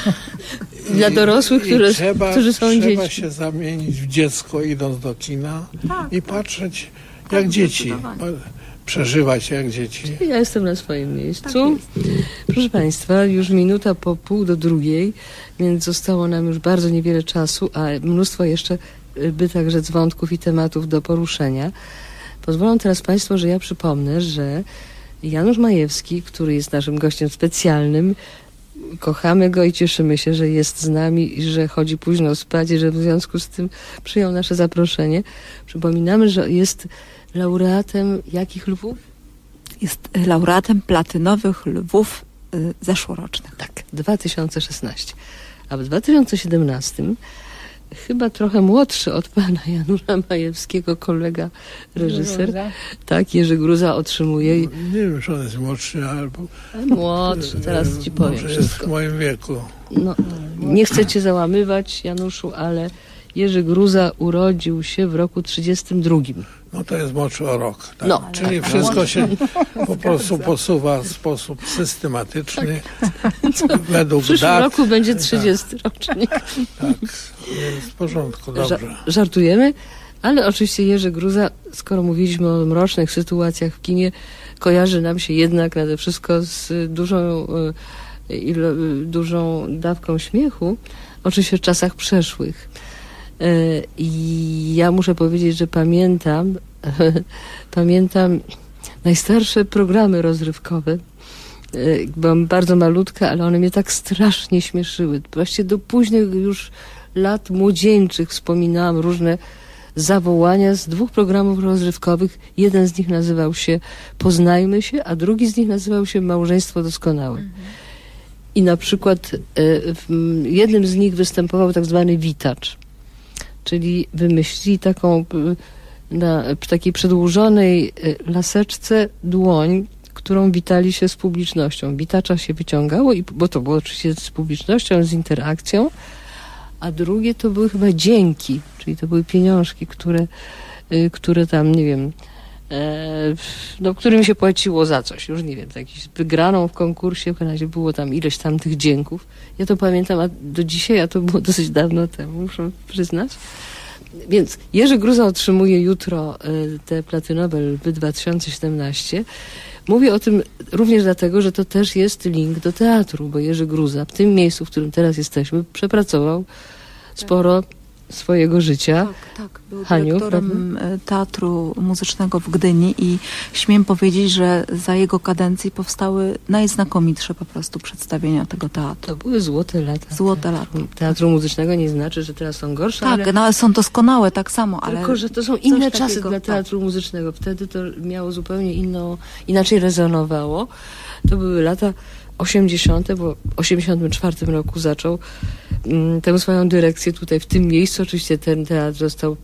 Dla dorosłych, którzy są dziećmi. Trzeba się zamienić w dziecko, idąc do kina i patrzeć jak dzieci. Przeżywać jak dzieci. Ja jestem na swoim miejscu. Proszę Państwa, już minuta po 1:30, więc zostało nam już bardzo niewiele czasu, a mnóstwo jeszcze by także wątków i tematów do poruszenia. Pozwolą teraz Państwo, że ja przypomnę, że Janusz Majewski, który jest naszym gościem specjalnym, kochamy go i cieszymy się, że jest z nami i że chodzi późno spać i że w związku z tym przyjął nasze zaproszenie. Przypominamy, że jest laureatem jakich lwów? Jest laureatem platynowych lwów zeszłorocznych. Tak, 2016. A w 2017 chyba trochę młodszy od pana Janusza Majewskiego kolega, reżyser, tak, Jerzy Gruza otrzymuje. Nie wiem, czy on jest młodszy albo... Młodszy, teraz ci powiem może wszystko. jest w moim wieku. No, nie chcę cię załamywać, Januszu, ale Jerzy Gruza urodził się w roku 1932. No to jest młodszy o rok. Tak? No, czyli wszystko się po prostu posuwa w sposób systematyczny. Według W przyszłym dat. roku będzie 30 rocznik. Tak, jest w porządku, dobrze. Żartujemy, ale oczywiście Jerzy Gruza, skoro mówiliśmy o mrocznych sytuacjach w kinie, kojarzy nam się jednak nade wszystko z dużą dawką śmiechu, oczywiście w czasach przeszłych. I ja muszę powiedzieć, że pamiętam najstarsze programy rozrywkowe. Byłam bardzo malutka, ale one mnie tak strasznie śmieszyły. Właściwie do późnych już lat młodzieńczych wspominałam różne zawołania z 2 programów rozrywkowych. Jeden z nich nazywał się Poznajmy się, a drugi z nich nazywał się Małżeństwo doskonałe. I na przykład w jednym z nich występował tak zwany witacz. Czyli wymyślili taką na takiej przedłużonej laseczce dłoń, którą witali się z publicznością. Witacza się wyciągało, bo to było oczywiście z publicznością, z interakcją, a drugie to były chyba dzięki, czyli to były pieniążki, które tam, nie wiem, którym się płaciło za coś, już nie wiem, jakiś wygraną w konkursie, w razie było tam ileś tam tych dzięków. Ja to pamiętam do dzisiaj, a to było dosyć dawno temu, muszę przyznać. Więc Jerzy Gruza otrzymuje jutro te platynowe lwy 2017. Mówię o tym również dlatego, że to też jest link do teatru, bo Jerzy Gruza w tym miejscu, w którym teraz jesteśmy, przepracował sporo swojego życia. Tak, był Haniu, dyrektorem Teatru Muzycznego w Gdyni i śmiem powiedzieć, że za jego kadencji powstały najznakomitsze po prostu przedstawienia tego teatru. To były złote lata. Złote lata. Teatru Muzycznego nie znaczy, że teraz są gorsze, Tak, ale... no, ale są doskonałe tak samo, ale... Tylko, że to są inne czasy takiego, dla Teatru Muzycznego. Wtedy to miało zupełnie inaczej rezonowało. To były lata 80., bo w 84 roku zaczął tę swoją dyrekcję tutaj, w tym miejscu. Oczywiście ten teatr został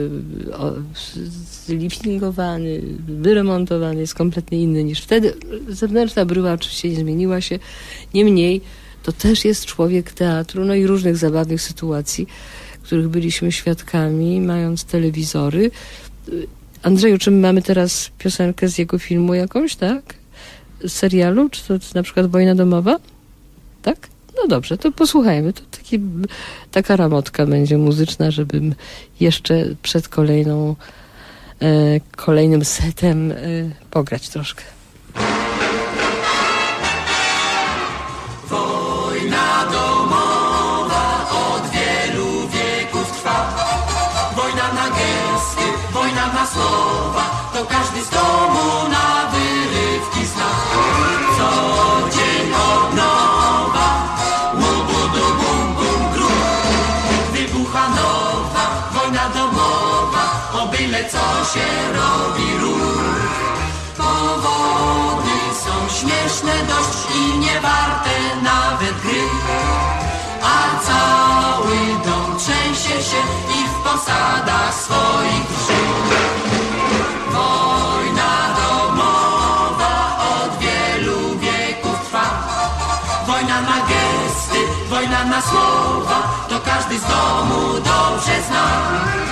zliftingowany, wyremontowany, jest kompletnie inny niż wtedy. Zewnętrzna bryła oczywiście nie zmieniła się. Niemniej to też jest człowiek teatru, no i różnych zabawnych sytuacji, których byliśmy świadkami, mając telewizory. Andrzeju, czy my mamy teraz piosenkę z jego filmu jakąś, tak? serialu? Czy to na przykład Wojna domowa? Tak? No dobrze, to posłuchajmy. To taka ramotka będzie muzyczna, żebym jeszcze przed kolejnym setem pograć troszkę. Wojna domowa od wielu wieków trwa. Wojna na gesty, wojna na słowa, to każdy z domu na wyrywki zna. Co dzień od nowa, łubudu bum bum grum. Wybucha nowa wojna domowa, o byle co się robi ruch. Powody są śmieszne dość i niewarte nawet gry. A cały dom trzęsie się i w posadach swoich drży. Wojna domowa od wielu wieków trwa. Wojna na gesty, wojna na słowa, to każdy z domu dobrze zna.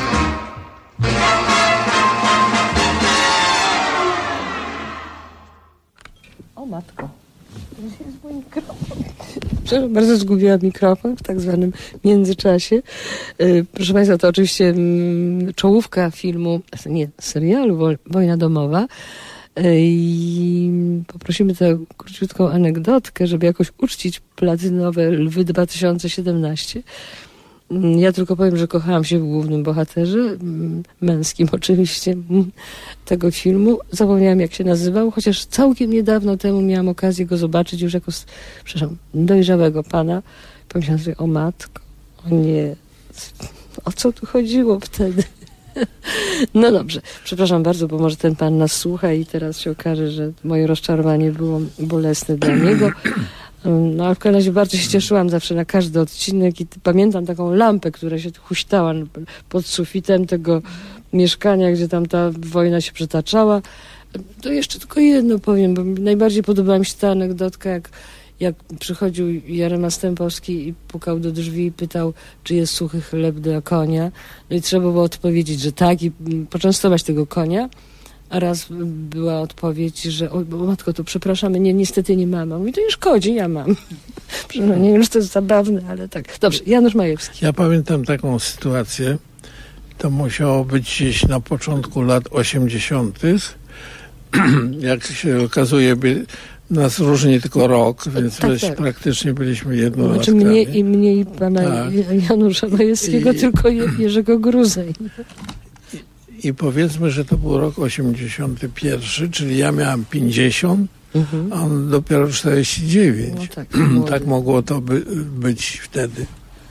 O matko, gdzie jest mój mikrofon? Przepraszam, bardzo zgubiłam mikrofon w tak zwanym międzyczasie. Proszę Państwa, to oczywiście czołówka filmu, nie, serialu Wojna domowa. I poprosimy tę króciutką anegdotkę, żeby jakoś uczcić platynowe Lwy 2017. Ja tylko powiem, że kochałam się w głównym bohaterze, męskim oczywiście, tego filmu. Zapomniałam, jak się nazywał, chociaż całkiem niedawno temu miałam okazję go zobaczyć już jako, dojrzałego pana. Pomyślałam sobie, o matko, o nie, o co tu chodziło wtedy? No dobrze, przepraszam bardzo, bo może ten pan nas słucha i teraz się okaże, że moje rozczarowanie było bolesne dla niego. No ale w każdym razie bardzo się cieszyłam zawsze na każdy odcinek i pamiętam taką lampę, która się huśtała pod sufitem tego mieszkania, gdzie tam ta wojna się przetaczała. To jeszcze tylko jedno powiem, bo najbardziej podobała mi się ta anegdotka, jak przychodził Jarema Stępowski i pukał do drzwi i pytał, czy jest suchy chleb dla konia. No i trzeba było odpowiedzieć, że tak i poczęstować tego konia. A raz była odpowiedź, że o matko, to przepraszamy, niestety nie mam. Mówi, to nie szkodzi, ja mam. Nie wiem, że to jest zabawne, ale tak. Dobrze, Janusz Majewski. Ja pamiętam taką sytuację, to musiało być gdzieś na początku lat 80. Jak się okazuje, nas różni tylko rok, więc tak. Praktycznie byliśmy jednolatkami. Znaczy mnie i pana Janusza Majewskiego, tylko Jerzego Gruzej. I powiedzmy, że to był rok 81, czyli ja miałem 50, a on dopiero 49. No tak mogło to być wtedy.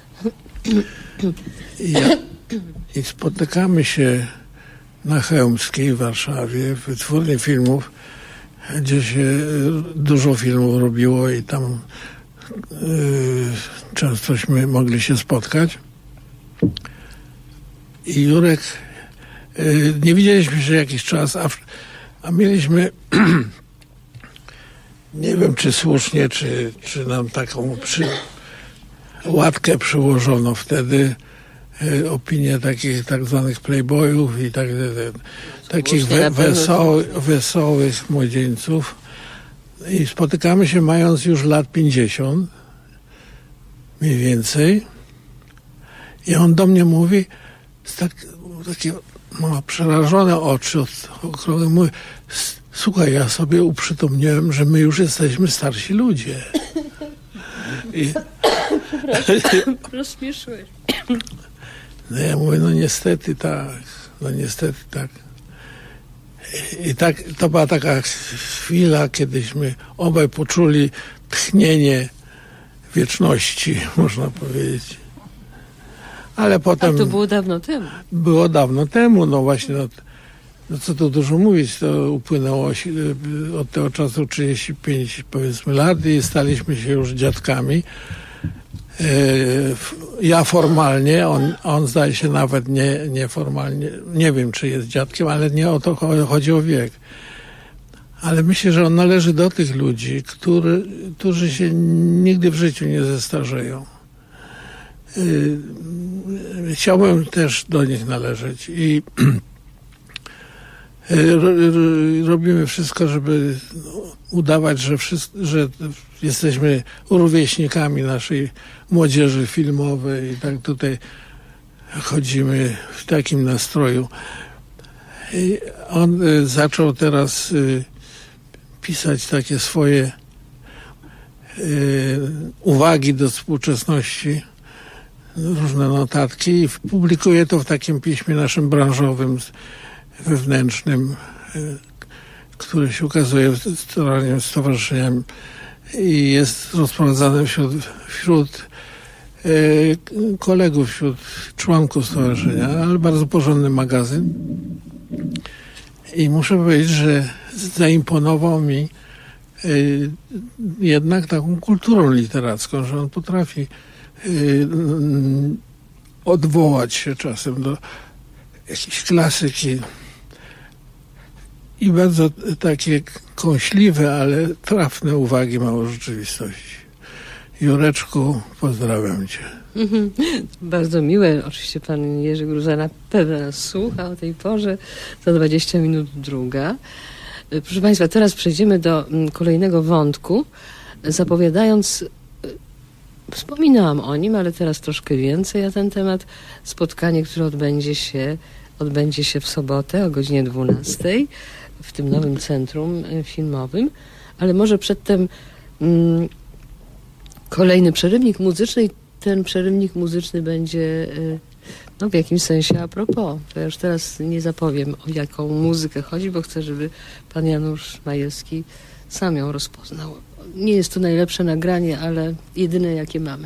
I spotykamy się na Chełmskiej w Warszawie, w Wytwórni Filmów, gdzie się dużo filmów robiło i tam częstośmy mogli się spotkać. I Jurek, nie widzieliśmy się jakiś czas, a mieliśmy, nie wiem czy słusznie, czy nam taką łatkę przyłożono wtedy, opinię takich tak zwanych playboyów i takich wesołych młodzieńców. I spotykamy się mając już lat 50, mniej więcej. I on do mnie mówi, takie ma przerażone oczy mówi, słuchaj, ja sobie uprzytomniłem, że my już jesteśmy starsi ludzie. Rozśmieszyłeś. No ja mówię, no niestety tak. I tak, to była taka chwila, kiedyśmy obaj poczuli tchnienie wieczności, można powiedzieć. Ale potem... A to było dawno temu. Było dawno temu, no właśnie, no co tu dużo mówić, to upłynęło od tego czasu 35, powiedzmy, lat i staliśmy się już dziadkami. Ja formalnie, on zdaje się nawet nieformalnie, nie wiem czy jest dziadkiem, ale nie o to chodzi o wiek. Ale myślę, że on należy do tych ludzi, którzy się nigdy w życiu nie zestarzeją. Chciałbym też do nich należeć i Robimy wszystko, żeby udawać, że jesteśmy rówieśnikami naszej młodzieży filmowej i tak tutaj chodzimy w takim nastroju. I on zaczął teraz pisać takie swoje uwagi do współczesności, różne notatki i publikuje to w takim piśmie naszym branżowym, wewnętrznym, które się ukazuje w stowarzyszeniami i jest rozprowadzane wśród kolegów, wśród członków stowarzyszenia, ale bardzo porządny magazyn. I muszę powiedzieć, że zaimponował mi jednak taką kulturą literacką, że on potrafi odwołać się czasem do jakiejś klasyki i bardzo takie kąśliwe, ale trafne uwagi ma o rzeczywistości. Jureczku, pozdrawiam cię. Bardzo miłe. Oczywiście pan Jerzy Gruza na pewno nas słucha o tej porze. Za 20 minut druga. Proszę państwa, teraz przejdziemy do kolejnego wątku, zapowiadając, wspominałam o nim, ale teraz troszkę więcej na ten temat, spotkanie, które odbędzie się w sobotę o godzinie 12 w tym nowym centrum filmowym, ale może przedtem kolejny przerywnik muzyczny i ten przerywnik muzyczny będzie w jakimś sensie a propos. To ja już teraz nie zapowiem, o jaką muzykę chodzi, bo chcę, żeby pan Janusz Majewski sam ją rozpoznał. Nie jest to najlepsze nagranie, ale jedyne jakie mamy.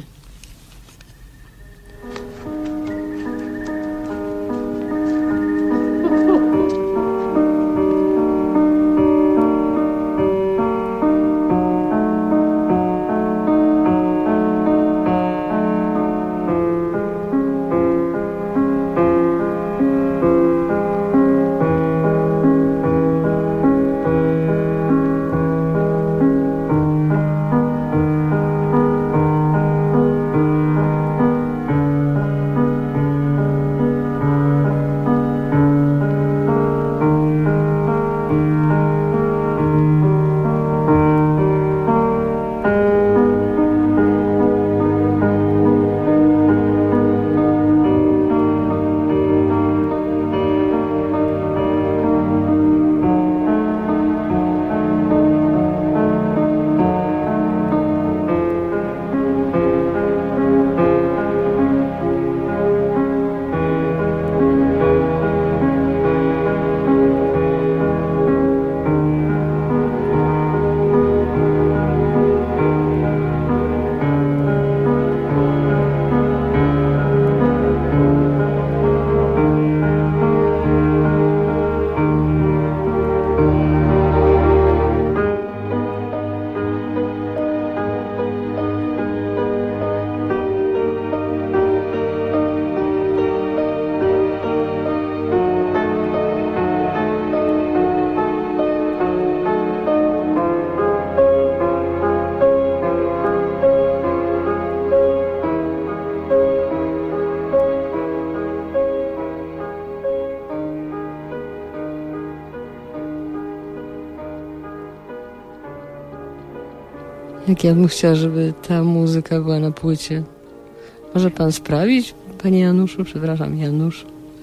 Jak ja bym chciała, żeby ta muzyka była na płycie. Może pan sprawić, panie Januszu? Przepraszam, Janusz.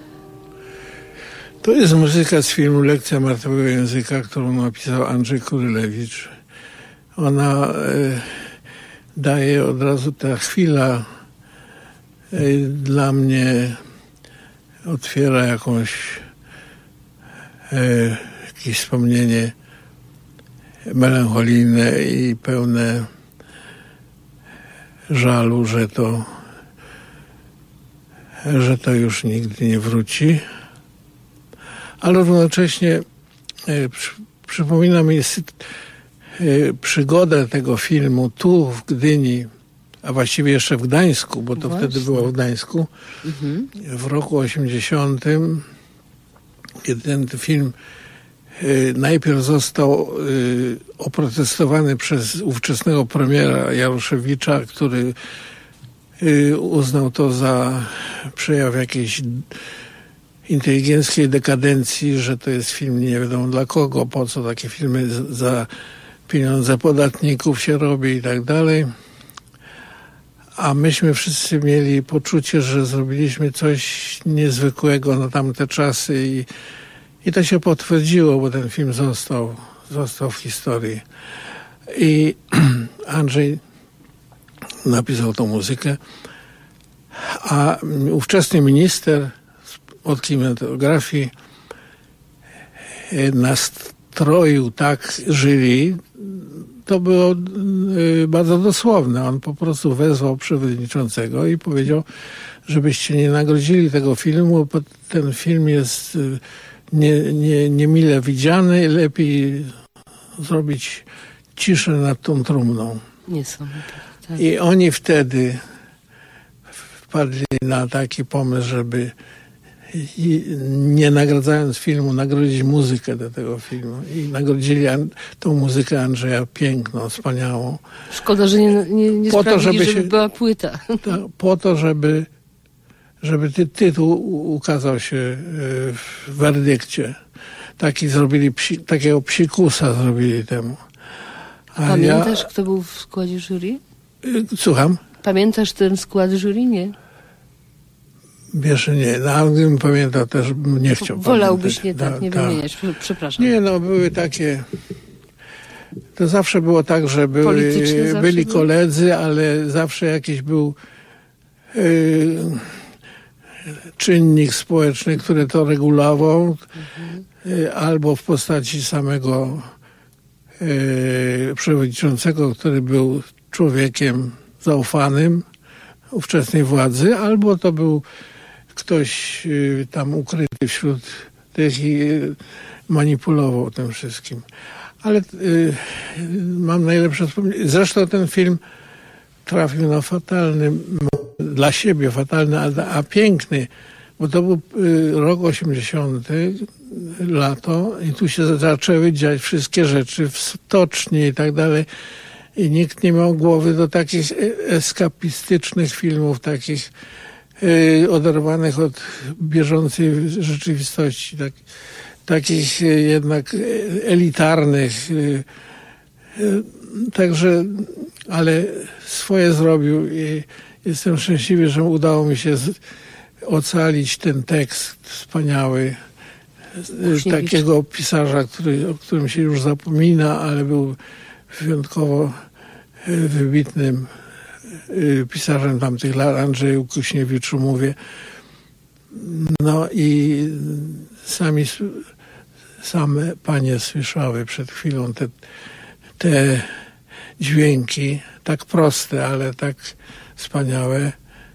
To jest muzyka z filmu Lekcja martwego języka, którą napisał Andrzej Kurylewicz. Ona daje od razu, ta chwila dla mnie otwiera jakieś wspomnienie melancholijne i pełne żalu, że to już nigdy nie wróci. Ale równocześnie przypomina mi przygodę tego filmu tu w Gdyni, a właściwie jeszcze w Gdańsku, bo to wtedy było w Gdańsku, w roku 80. Kiedy ten film najpierw został oprotestowany przez ówczesnego premiera Jaroszewicza, który uznał to za przejaw jakiejś inteligenckiej dekadencji, że to jest film nie wiadomo dla kogo, po co takie filmy za pieniądze podatników się robi i tak dalej. A myśmy wszyscy mieli poczucie, że zrobiliśmy coś niezwykłego na tamte czasy i to się potwierdziło, bo ten film został w historii. I Andrzej napisał tą muzykę, a ówczesny minister od kinematografii nastroił tak jury. To było bardzo dosłowne. On po prostu wezwał przewodniczącego i powiedział, żebyście nie nagrodzili tego filmu, bo ten film jest niemile widziany. Lepiej zrobić ciszę nad tą trumną. Tak. I oni wtedy wpadli na taki pomysł, żeby nie nagradzając filmu, nagrodzić muzykę do tego filmu. I nagrodzili tą muzykę Andrzeja piękną, wspaniałą. Szkoda, że nie po to, żeby była płyta. Po to, żeby tytuł ukazał się w werdykcie. Takiego psikusa zrobili temu. Pamiętasz, kto był w składzie jury? Słucham? Pamiętasz ten skład jury? Nie? Wiesz, nie. No, gdybym pamiętał, też bym nie chciał Wolałbyś pamiętać. nie wymieniać. Przepraszam. Nie, no były takie... To zawsze było tak, że byli koledzy, ale zawsze jakiś był czynnik społeczny, który to regulował, albo w postaci samego przewodniczącego, który był człowiekiem zaufanym ówczesnej władzy, albo to był ktoś tam ukryty wśród tych i manipulował tym wszystkim. Ale mam najlepsze wspomnienie. Zresztą ten film trafił na fatalny, dla siebie fatalny, a piękny, bo to był rok 80, lato i tu się zaczęły dziać wszystkie rzeczy w stoczni i tak dalej. I nikt nie miał głowy do takich eskapistycznych filmów, takich oderwanych od bieżącej rzeczywistości, takich jednak elitarnych. Także, ale swoje zrobił i jestem szczęśliwy, że udało mi się ocalić ten tekst wspaniały takiego pisarza, o którym się już zapomina, ale był wyjątkowo wybitnym pisarzem tamtych lat, Andrzeju Kuśniewiczu mówię. No i same panie słyszały przed chwilą te dźwięki, tak proste, ale tak wspaniałe,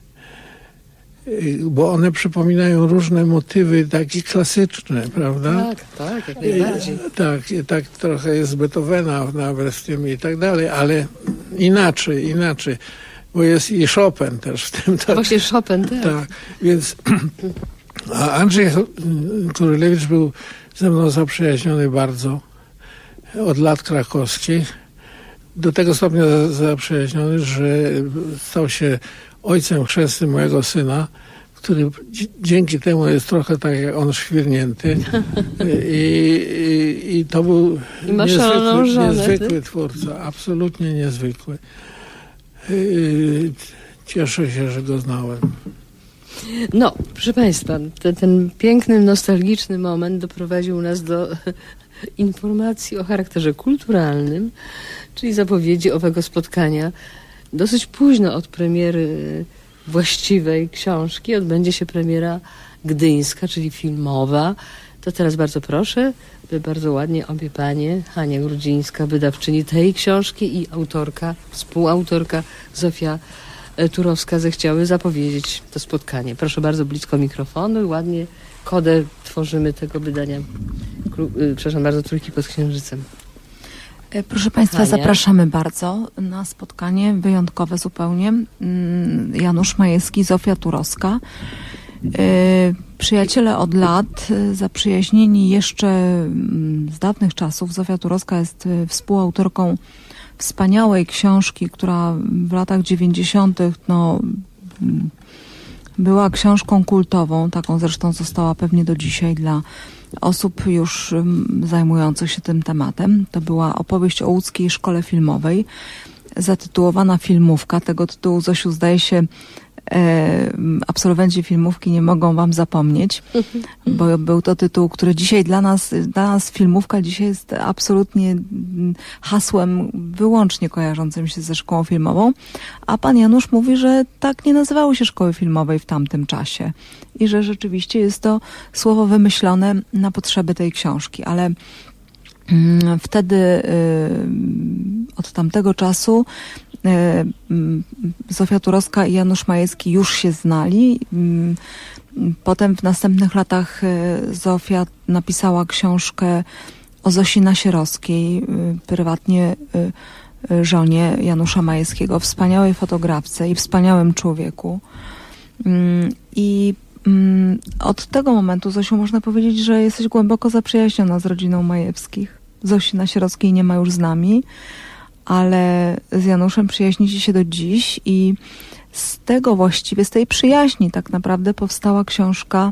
bo one przypominają różne motywy takie klasyczne, prawda? Tak, jak najbardziej. Tak trochę jest Beethovena nawet w tym i tak dalej, ale inaczej, bo jest i Chopin też w tym. Tak. Właśnie Chopin, tak. Tak, więc a Andrzej Kurylewicz był ze mną zaprzyjaźniony bardzo od lat krakowskich. Do tego stopnia zaprzyjaźniony, że stał się ojcem chrzestnym mojego syna, który dzięki temu jest trochę tak jak on świrnięty. I to był niezwykły twórca, absolutnie niezwykły. Cieszę się, że go znałem. No, proszę Państwa, ten piękny, nostalgiczny moment doprowadził nas do informacji o charakterze kulturalnym, czyli zapowiedzi owego spotkania. Dosyć późno od premiery właściwej książki odbędzie się premiera gdyńska, czyli filmowa. To teraz bardzo proszę, by bardzo ładnie obie panie, Hania Grudzińska, wydawczyni tej książki i autorka, współautorka Zofia Turowska zechciały zapowiedzieć to spotkanie. Proszę bardzo blisko mikrofonu i ładnie kodę tworzymy tego wydania, przepraszam bardzo, Trójki pod Księżycem. Proszę Państwa, Hania. Zapraszamy bardzo na spotkanie wyjątkowe zupełnie. Janusz Majewski, Zofia Turowska. Przyjaciele od lat, zaprzyjaźnieni jeszcze z dawnych czasów. Zofia Turowska jest współautorką wspaniałej książki, która w latach 90. była książką kultową, taką zresztą została pewnie do dzisiaj dla osób już zajmujących się tym tematem. To była opowieść o łódzkiej szkole filmowej, zatytułowana Filmówka. Tego tytułu, Zosiu, zdaje się, absolwenci filmówki nie mogą wam zapomnieć, bo był to tytuł, który dzisiaj dla nas filmówka dzisiaj jest absolutnie hasłem wyłącznie kojarzącym się ze szkołą filmową, a pan Janusz mówi, że tak nie nazywały się szkoły filmowej w tamtym czasie i że rzeczywiście jest to słowo wymyślone na potrzeby tej książki, ale wtedy od tamtego czasu Zofia Turowska i Janusz Majewski już się znali. Potem w następnych latach Zofia napisała książkę o Zosi Nasierowskiej, prywatnie żonie Janusza Majewskiego, wspaniałej fotografce i wspaniałym człowieku. I od tego momentu, Zosiu, można powiedzieć, że jesteś głęboko zaprzyjaźniona z rodziną Majewskich. Zosi Nasierowskiej nie ma już z nami, ale z Januszem przyjaźnicie się do dziś i z tego właściwie, z tej przyjaźni tak naprawdę powstała książka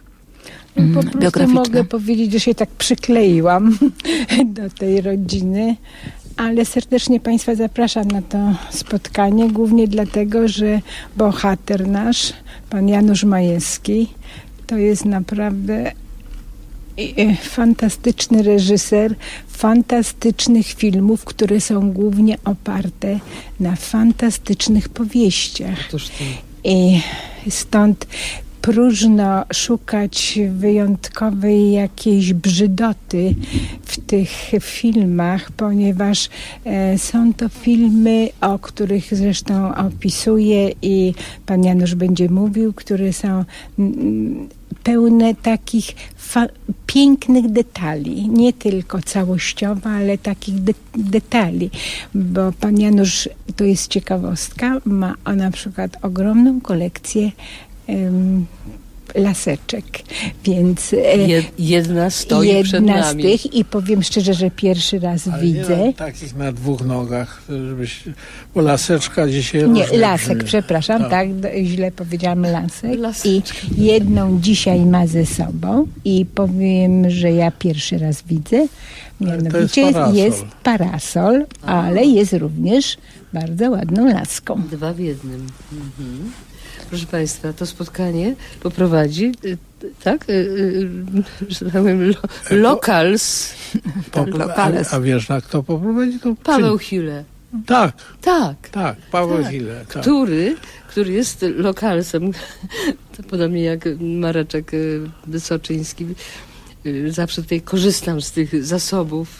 Po prostu mogę powiedzieć, że się tak przykleiłam do tej rodziny, ale serdecznie Państwa zapraszam na to spotkanie, głównie dlatego, że bohater nasz, pan Janusz Majewski, to jest naprawdę fantastyczny reżyser fantastycznych filmów, które są głównie oparte na fantastycznych powieściach. I stąd próżno szukać wyjątkowej jakiejś brzydoty w tych filmach, ponieważ są to filmy, o których zresztą opisuję i pan Janusz będzie mówił, które są pełne takich pięknych detali, nie tylko całościowo, ale takich detali, bo pan Janusz, to jest ciekawostka, ma na przykład ogromną kolekcję laseczek, więc jedna stoi przed nami. Jedna z tych i powiem szczerze, że pierwszy raz ale widzę. Nie takich na dwóch nogach, bo laseczka dzisiaj... Nie, lasek, przepraszam, tak, źle powiedziałam, lasek. Laseczka. I jedną dzisiaj ma ze sobą i powiem, że ja pierwszy raz widzę. Mianowicie jest parasol, ale jest również bardzo ładną laską. Dwa w jednym. Mhm. Proszę Państwa, to spotkanie poprowadzi, tak? Że tak powiem, Locals. A wiesz, na kto poprowadzi? To Paweł Hille. Tak, Paweł tak. Hille. Tak. Który jest lokalsem, to podobnie jak Mareczek Wysoczyński. Zawsze tutaj korzystam z tych zasobów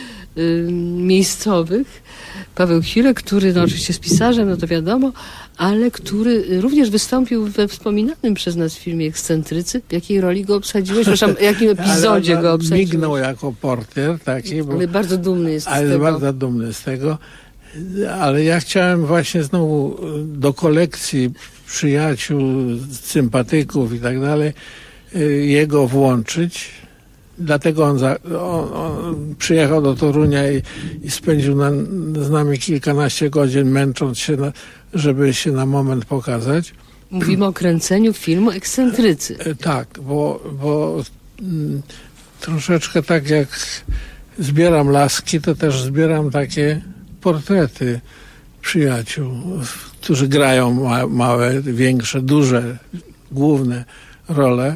miejscowych. Paweł Hille, który oczywiście jest pisarzem, no to wiadomo, ale który również wystąpił we wspominanym przez nas filmie Ekscentrycy. W jakiej roli go obsadziłeś? Przepraszam, w jakim epizodzie go obsadziłeś? Mignął jako porter taki. Ale bardzo dumny jest z tego. Bardzo dumny z tego. Ale ja chciałem właśnie znowu do kolekcji przyjaciół, sympatyków i tak dalej jego włączyć. Dlatego on przyjechał do Torunia i spędził z nami kilkanaście godzin, męcząc się, żeby się na moment pokazać. Mówimy o kręceniu filmu Ekscentrycy. Tak, bo troszeczkę tak jak zbieram laski, to też zbieram takie portrety przyjaciół, którzy grają małe, większe, duże, główne role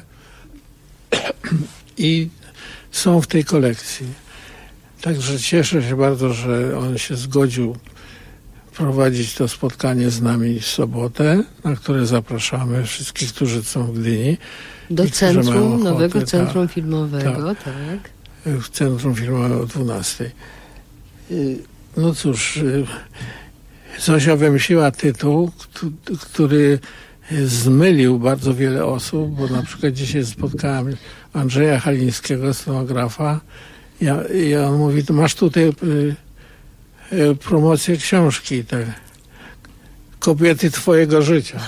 i są w tej kolekcji. Także cieszę się bardzo, że on się zgodził prowadzić to spotkanie z nami w sobotę, na które zapraszamy wszystkich, którzy są w Gdyni. Do centrum, nowego centrum filmowego, tak. W centrum filmowego o 12. No cóż, Zosia wymyśliła tytuł, który zmylił bardzo wiele osób, bo na przykład dzisiaj spotkałem Andrzeja Halińskiego, scenografa, i on mówi, to masz tutaj promocję książki, te Kobiety twojego życia.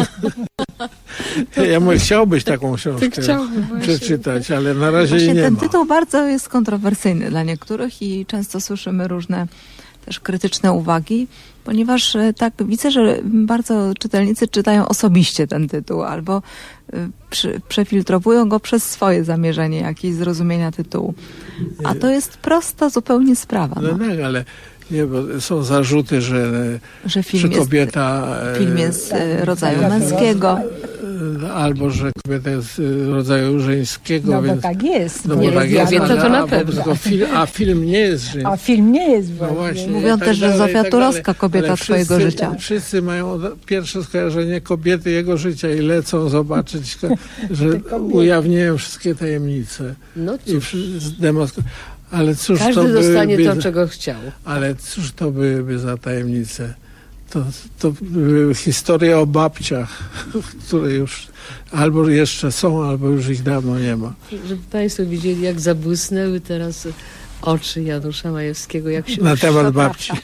Ja chciałbyś taką książkę przeczytać, ale na razie jej nie ma. Ten tytuł bardzo jest kontrowersyjny dla niektórych i często słyszymy różne też krytyczne uwagi, ponieważ tak widzę, że bardzo czytelnicy czytają osobiście ten tytuł albo przefiltrowują go przez swoje zamierzenie jakieś zrozumienia tytułu. A to jest prosta zupełnie sprawa. No tak, ale nie, bo są zarzuty, że kobieta... Film jest rodzaju męskiego. Albo, że kobieta jest rodzaju żeńskiego. No więc, bo tak jest. No bo tak jest, to na pewno. A film nie jest żeński. A film nie jest No właśnie. Mówią tak też, że dalej, Zofia tak Turowska, dalej. kobieta Ale twojego życia. Wszyscy mają pierwsze skojarzenie kobiety, jego życia i lecą zobaczyć, że ujawniają wszystkie tajemnice. No I ale cóż każdy to dostanie to, czego chciał. Ale cóż to byłyby za tajemnice? To były historie o babciach, które już albo jeszcze są, albo już ich dawno nie ma. Żeby Państwo widzieli, jak zabłysnęły teraz oczy Janusza Majewskiego. Jak się Na temat babci.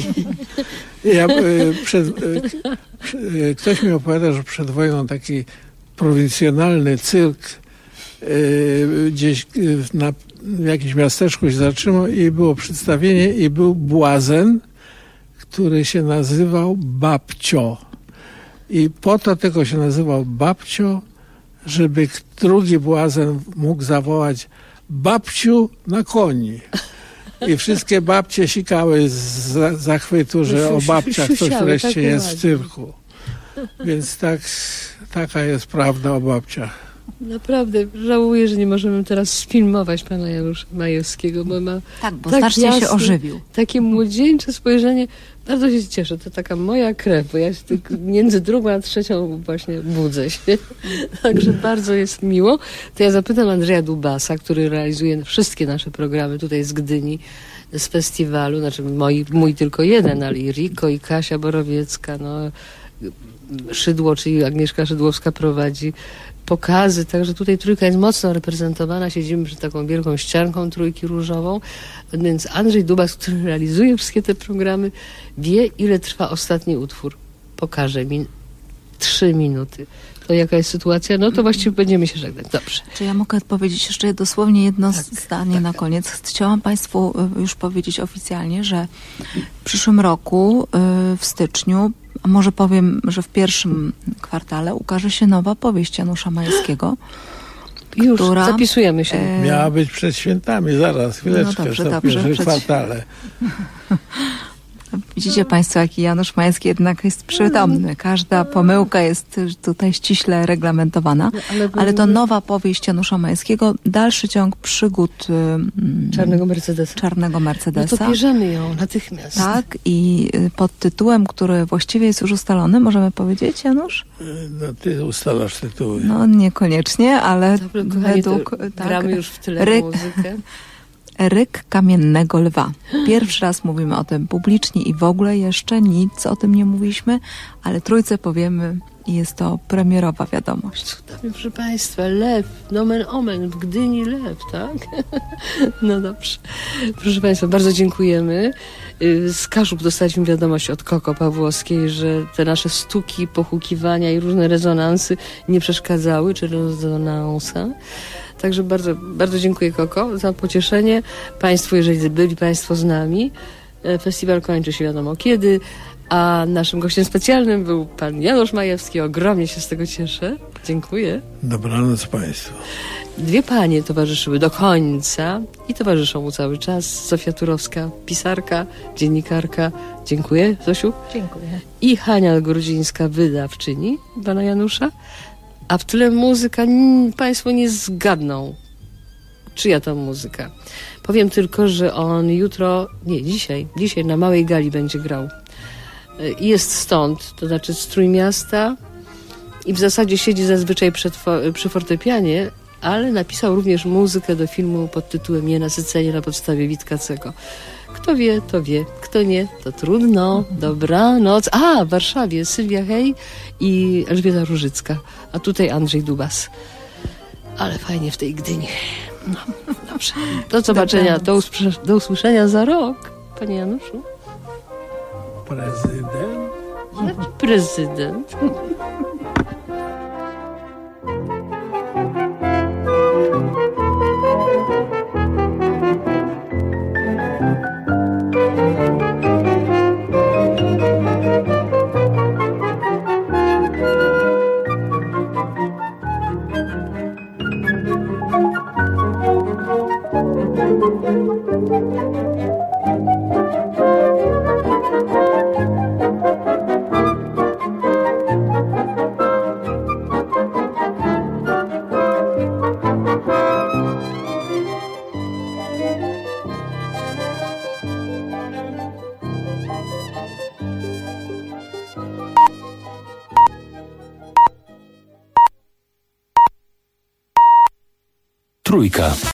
Ktoś mi opowiadał, że przed wojną taki prowincjonalny cyrk gdzieś w jakimś miasteczku się zatrzymał i było przedstawienie i był błazen, który się nazywał Babcio. I po to tylko się nazywał Babcio, żeby drugi błazen mógł zawołać babciu na koni. I wszystkie babcie sikały z zachwytu, że o babciach coś wreszcie jest w cyrku. Więc taka jest prawda o babciach. Naprawdę żałuję, że nie możemy teraz sfilmować pana Janusza Majewskiego, bo ma tak, bo znacznie się ożywił. Takie młodzieńcze spojrzenie. Bardzo się cieszę. To taka moja krew, bo ja się między drugą a trzecią właśnie budzę się. Także bardzo jest miło. To ja zapytam Andrzeja Dubasa, który realizuje wszystkie nasze programy tutaj z Gdyni, z festiwalu. Znaczy mój tylko jeden, ale i Riko, i Kasia Borowiecka, Szydło, czyli Agnieszka Szydłowska prowadzi pokazy, także tutaj trójka jest mocno reprezentowana, siedzimy przed taką wielką ścianką trójki różową, więc Andrzej Dubas, który realizuje wszystkie te programy, wie, ile trwa ostatni utwór. Pokaże mi 3 minuty. To jaka jest sytuacja? No to właściwie będziemy się żegnać. Dobrze. Czy ja mogę powiedzieć jeszcze dosłownie jedno zdanie na koniec? Chciałam Państwu już powiedzieć oficjalnie, że w przyszłym roku, w styczniu, a może powiem, że w pierwszym kwartale ukaże się nowa powieść Janusza Majewskiego. Już, która, zapisujemy się. Miała być przed świętami, zaraz, chwileczkę, w pierwszym kwartale. Widzicie Państwo, jaki Janusz Majewski jednak jest przytomny. Każda pomyłka jest tutaj ściśle reglamentowana. Ale to nowa powieść Janusza Majewskiego, dalszy ciąg przygód Czarnego Mercedesa. No to bierzemy ją natychmiast. Tak, i pod tytułem, który właściwie jest już ustalony, możemy powiedzieć, Janusz? No ty ustalasz tytuły. No niekoniecznie, ale Dobrze, kochani, według... gramy już w tyle muzykę. Ryk Kamiennego Lwa. Pierwszy raz mówimy o tym publicznie i w ogóle jeszcze nic o tym nie mówiliśmy, ale trójce powiemy i jest to premierowa wiadomość. Cudownie, proszę Państwa, lew, nomen omen, w Gdyni lew, tak? No dobrze. Proszę Państwa, bardzo dziękujemy. Z Kaszub dostaliśmy wiadomość od Koko Pawłowskiej, że te nasze stuki, pochukiwania i różne rezonanse nie przeszkadzały, czy rezonansa. Także bardzo, bardzo dziękuję Koko za pocieszenie. Państwu, jeżeli byli Państwo z nami, festiwal kończy się wiadomo kiedy, a naszym gościem specjalnym był pan Janusz Majewski. Ogromnie się z tego cieszę. Dziękuję. Dobranoc Państwu. 2 panie towarzyszyły do końca i towarzyszą mu cały czas. Zofia Turowska, pisarka, dziennikarka. Dziękuję, Zosiu. Dziękuję. I Hania Grudzińska, wydawczyni pana Janusza. A w tle muzyka, Państwo nie zgadną, czyja to muzyka. Powiem tylko, że on dzisiaj na Małej Gali będzie grał. Jest stąd, to znaczy z Trójmiasta i w zasadzie siedzi zazwyczaj przy fortepianie, ale napisał również muzykę do filmu pod tytułem Nienasycenie na podstawie Witkacego. Kto wie, to wie. Kto nie, to trudno. Dobranoc. W Warszawie Sylwia Hej i Elżbieta Różycka. A tutaj Andrzej Dubas. Ale fajnie w tej Gdyni. No, dobrze. Do zobaczenia. Do usłyszenia za rok. Panie Januszu. Prezydent? Prezydent. Trójka.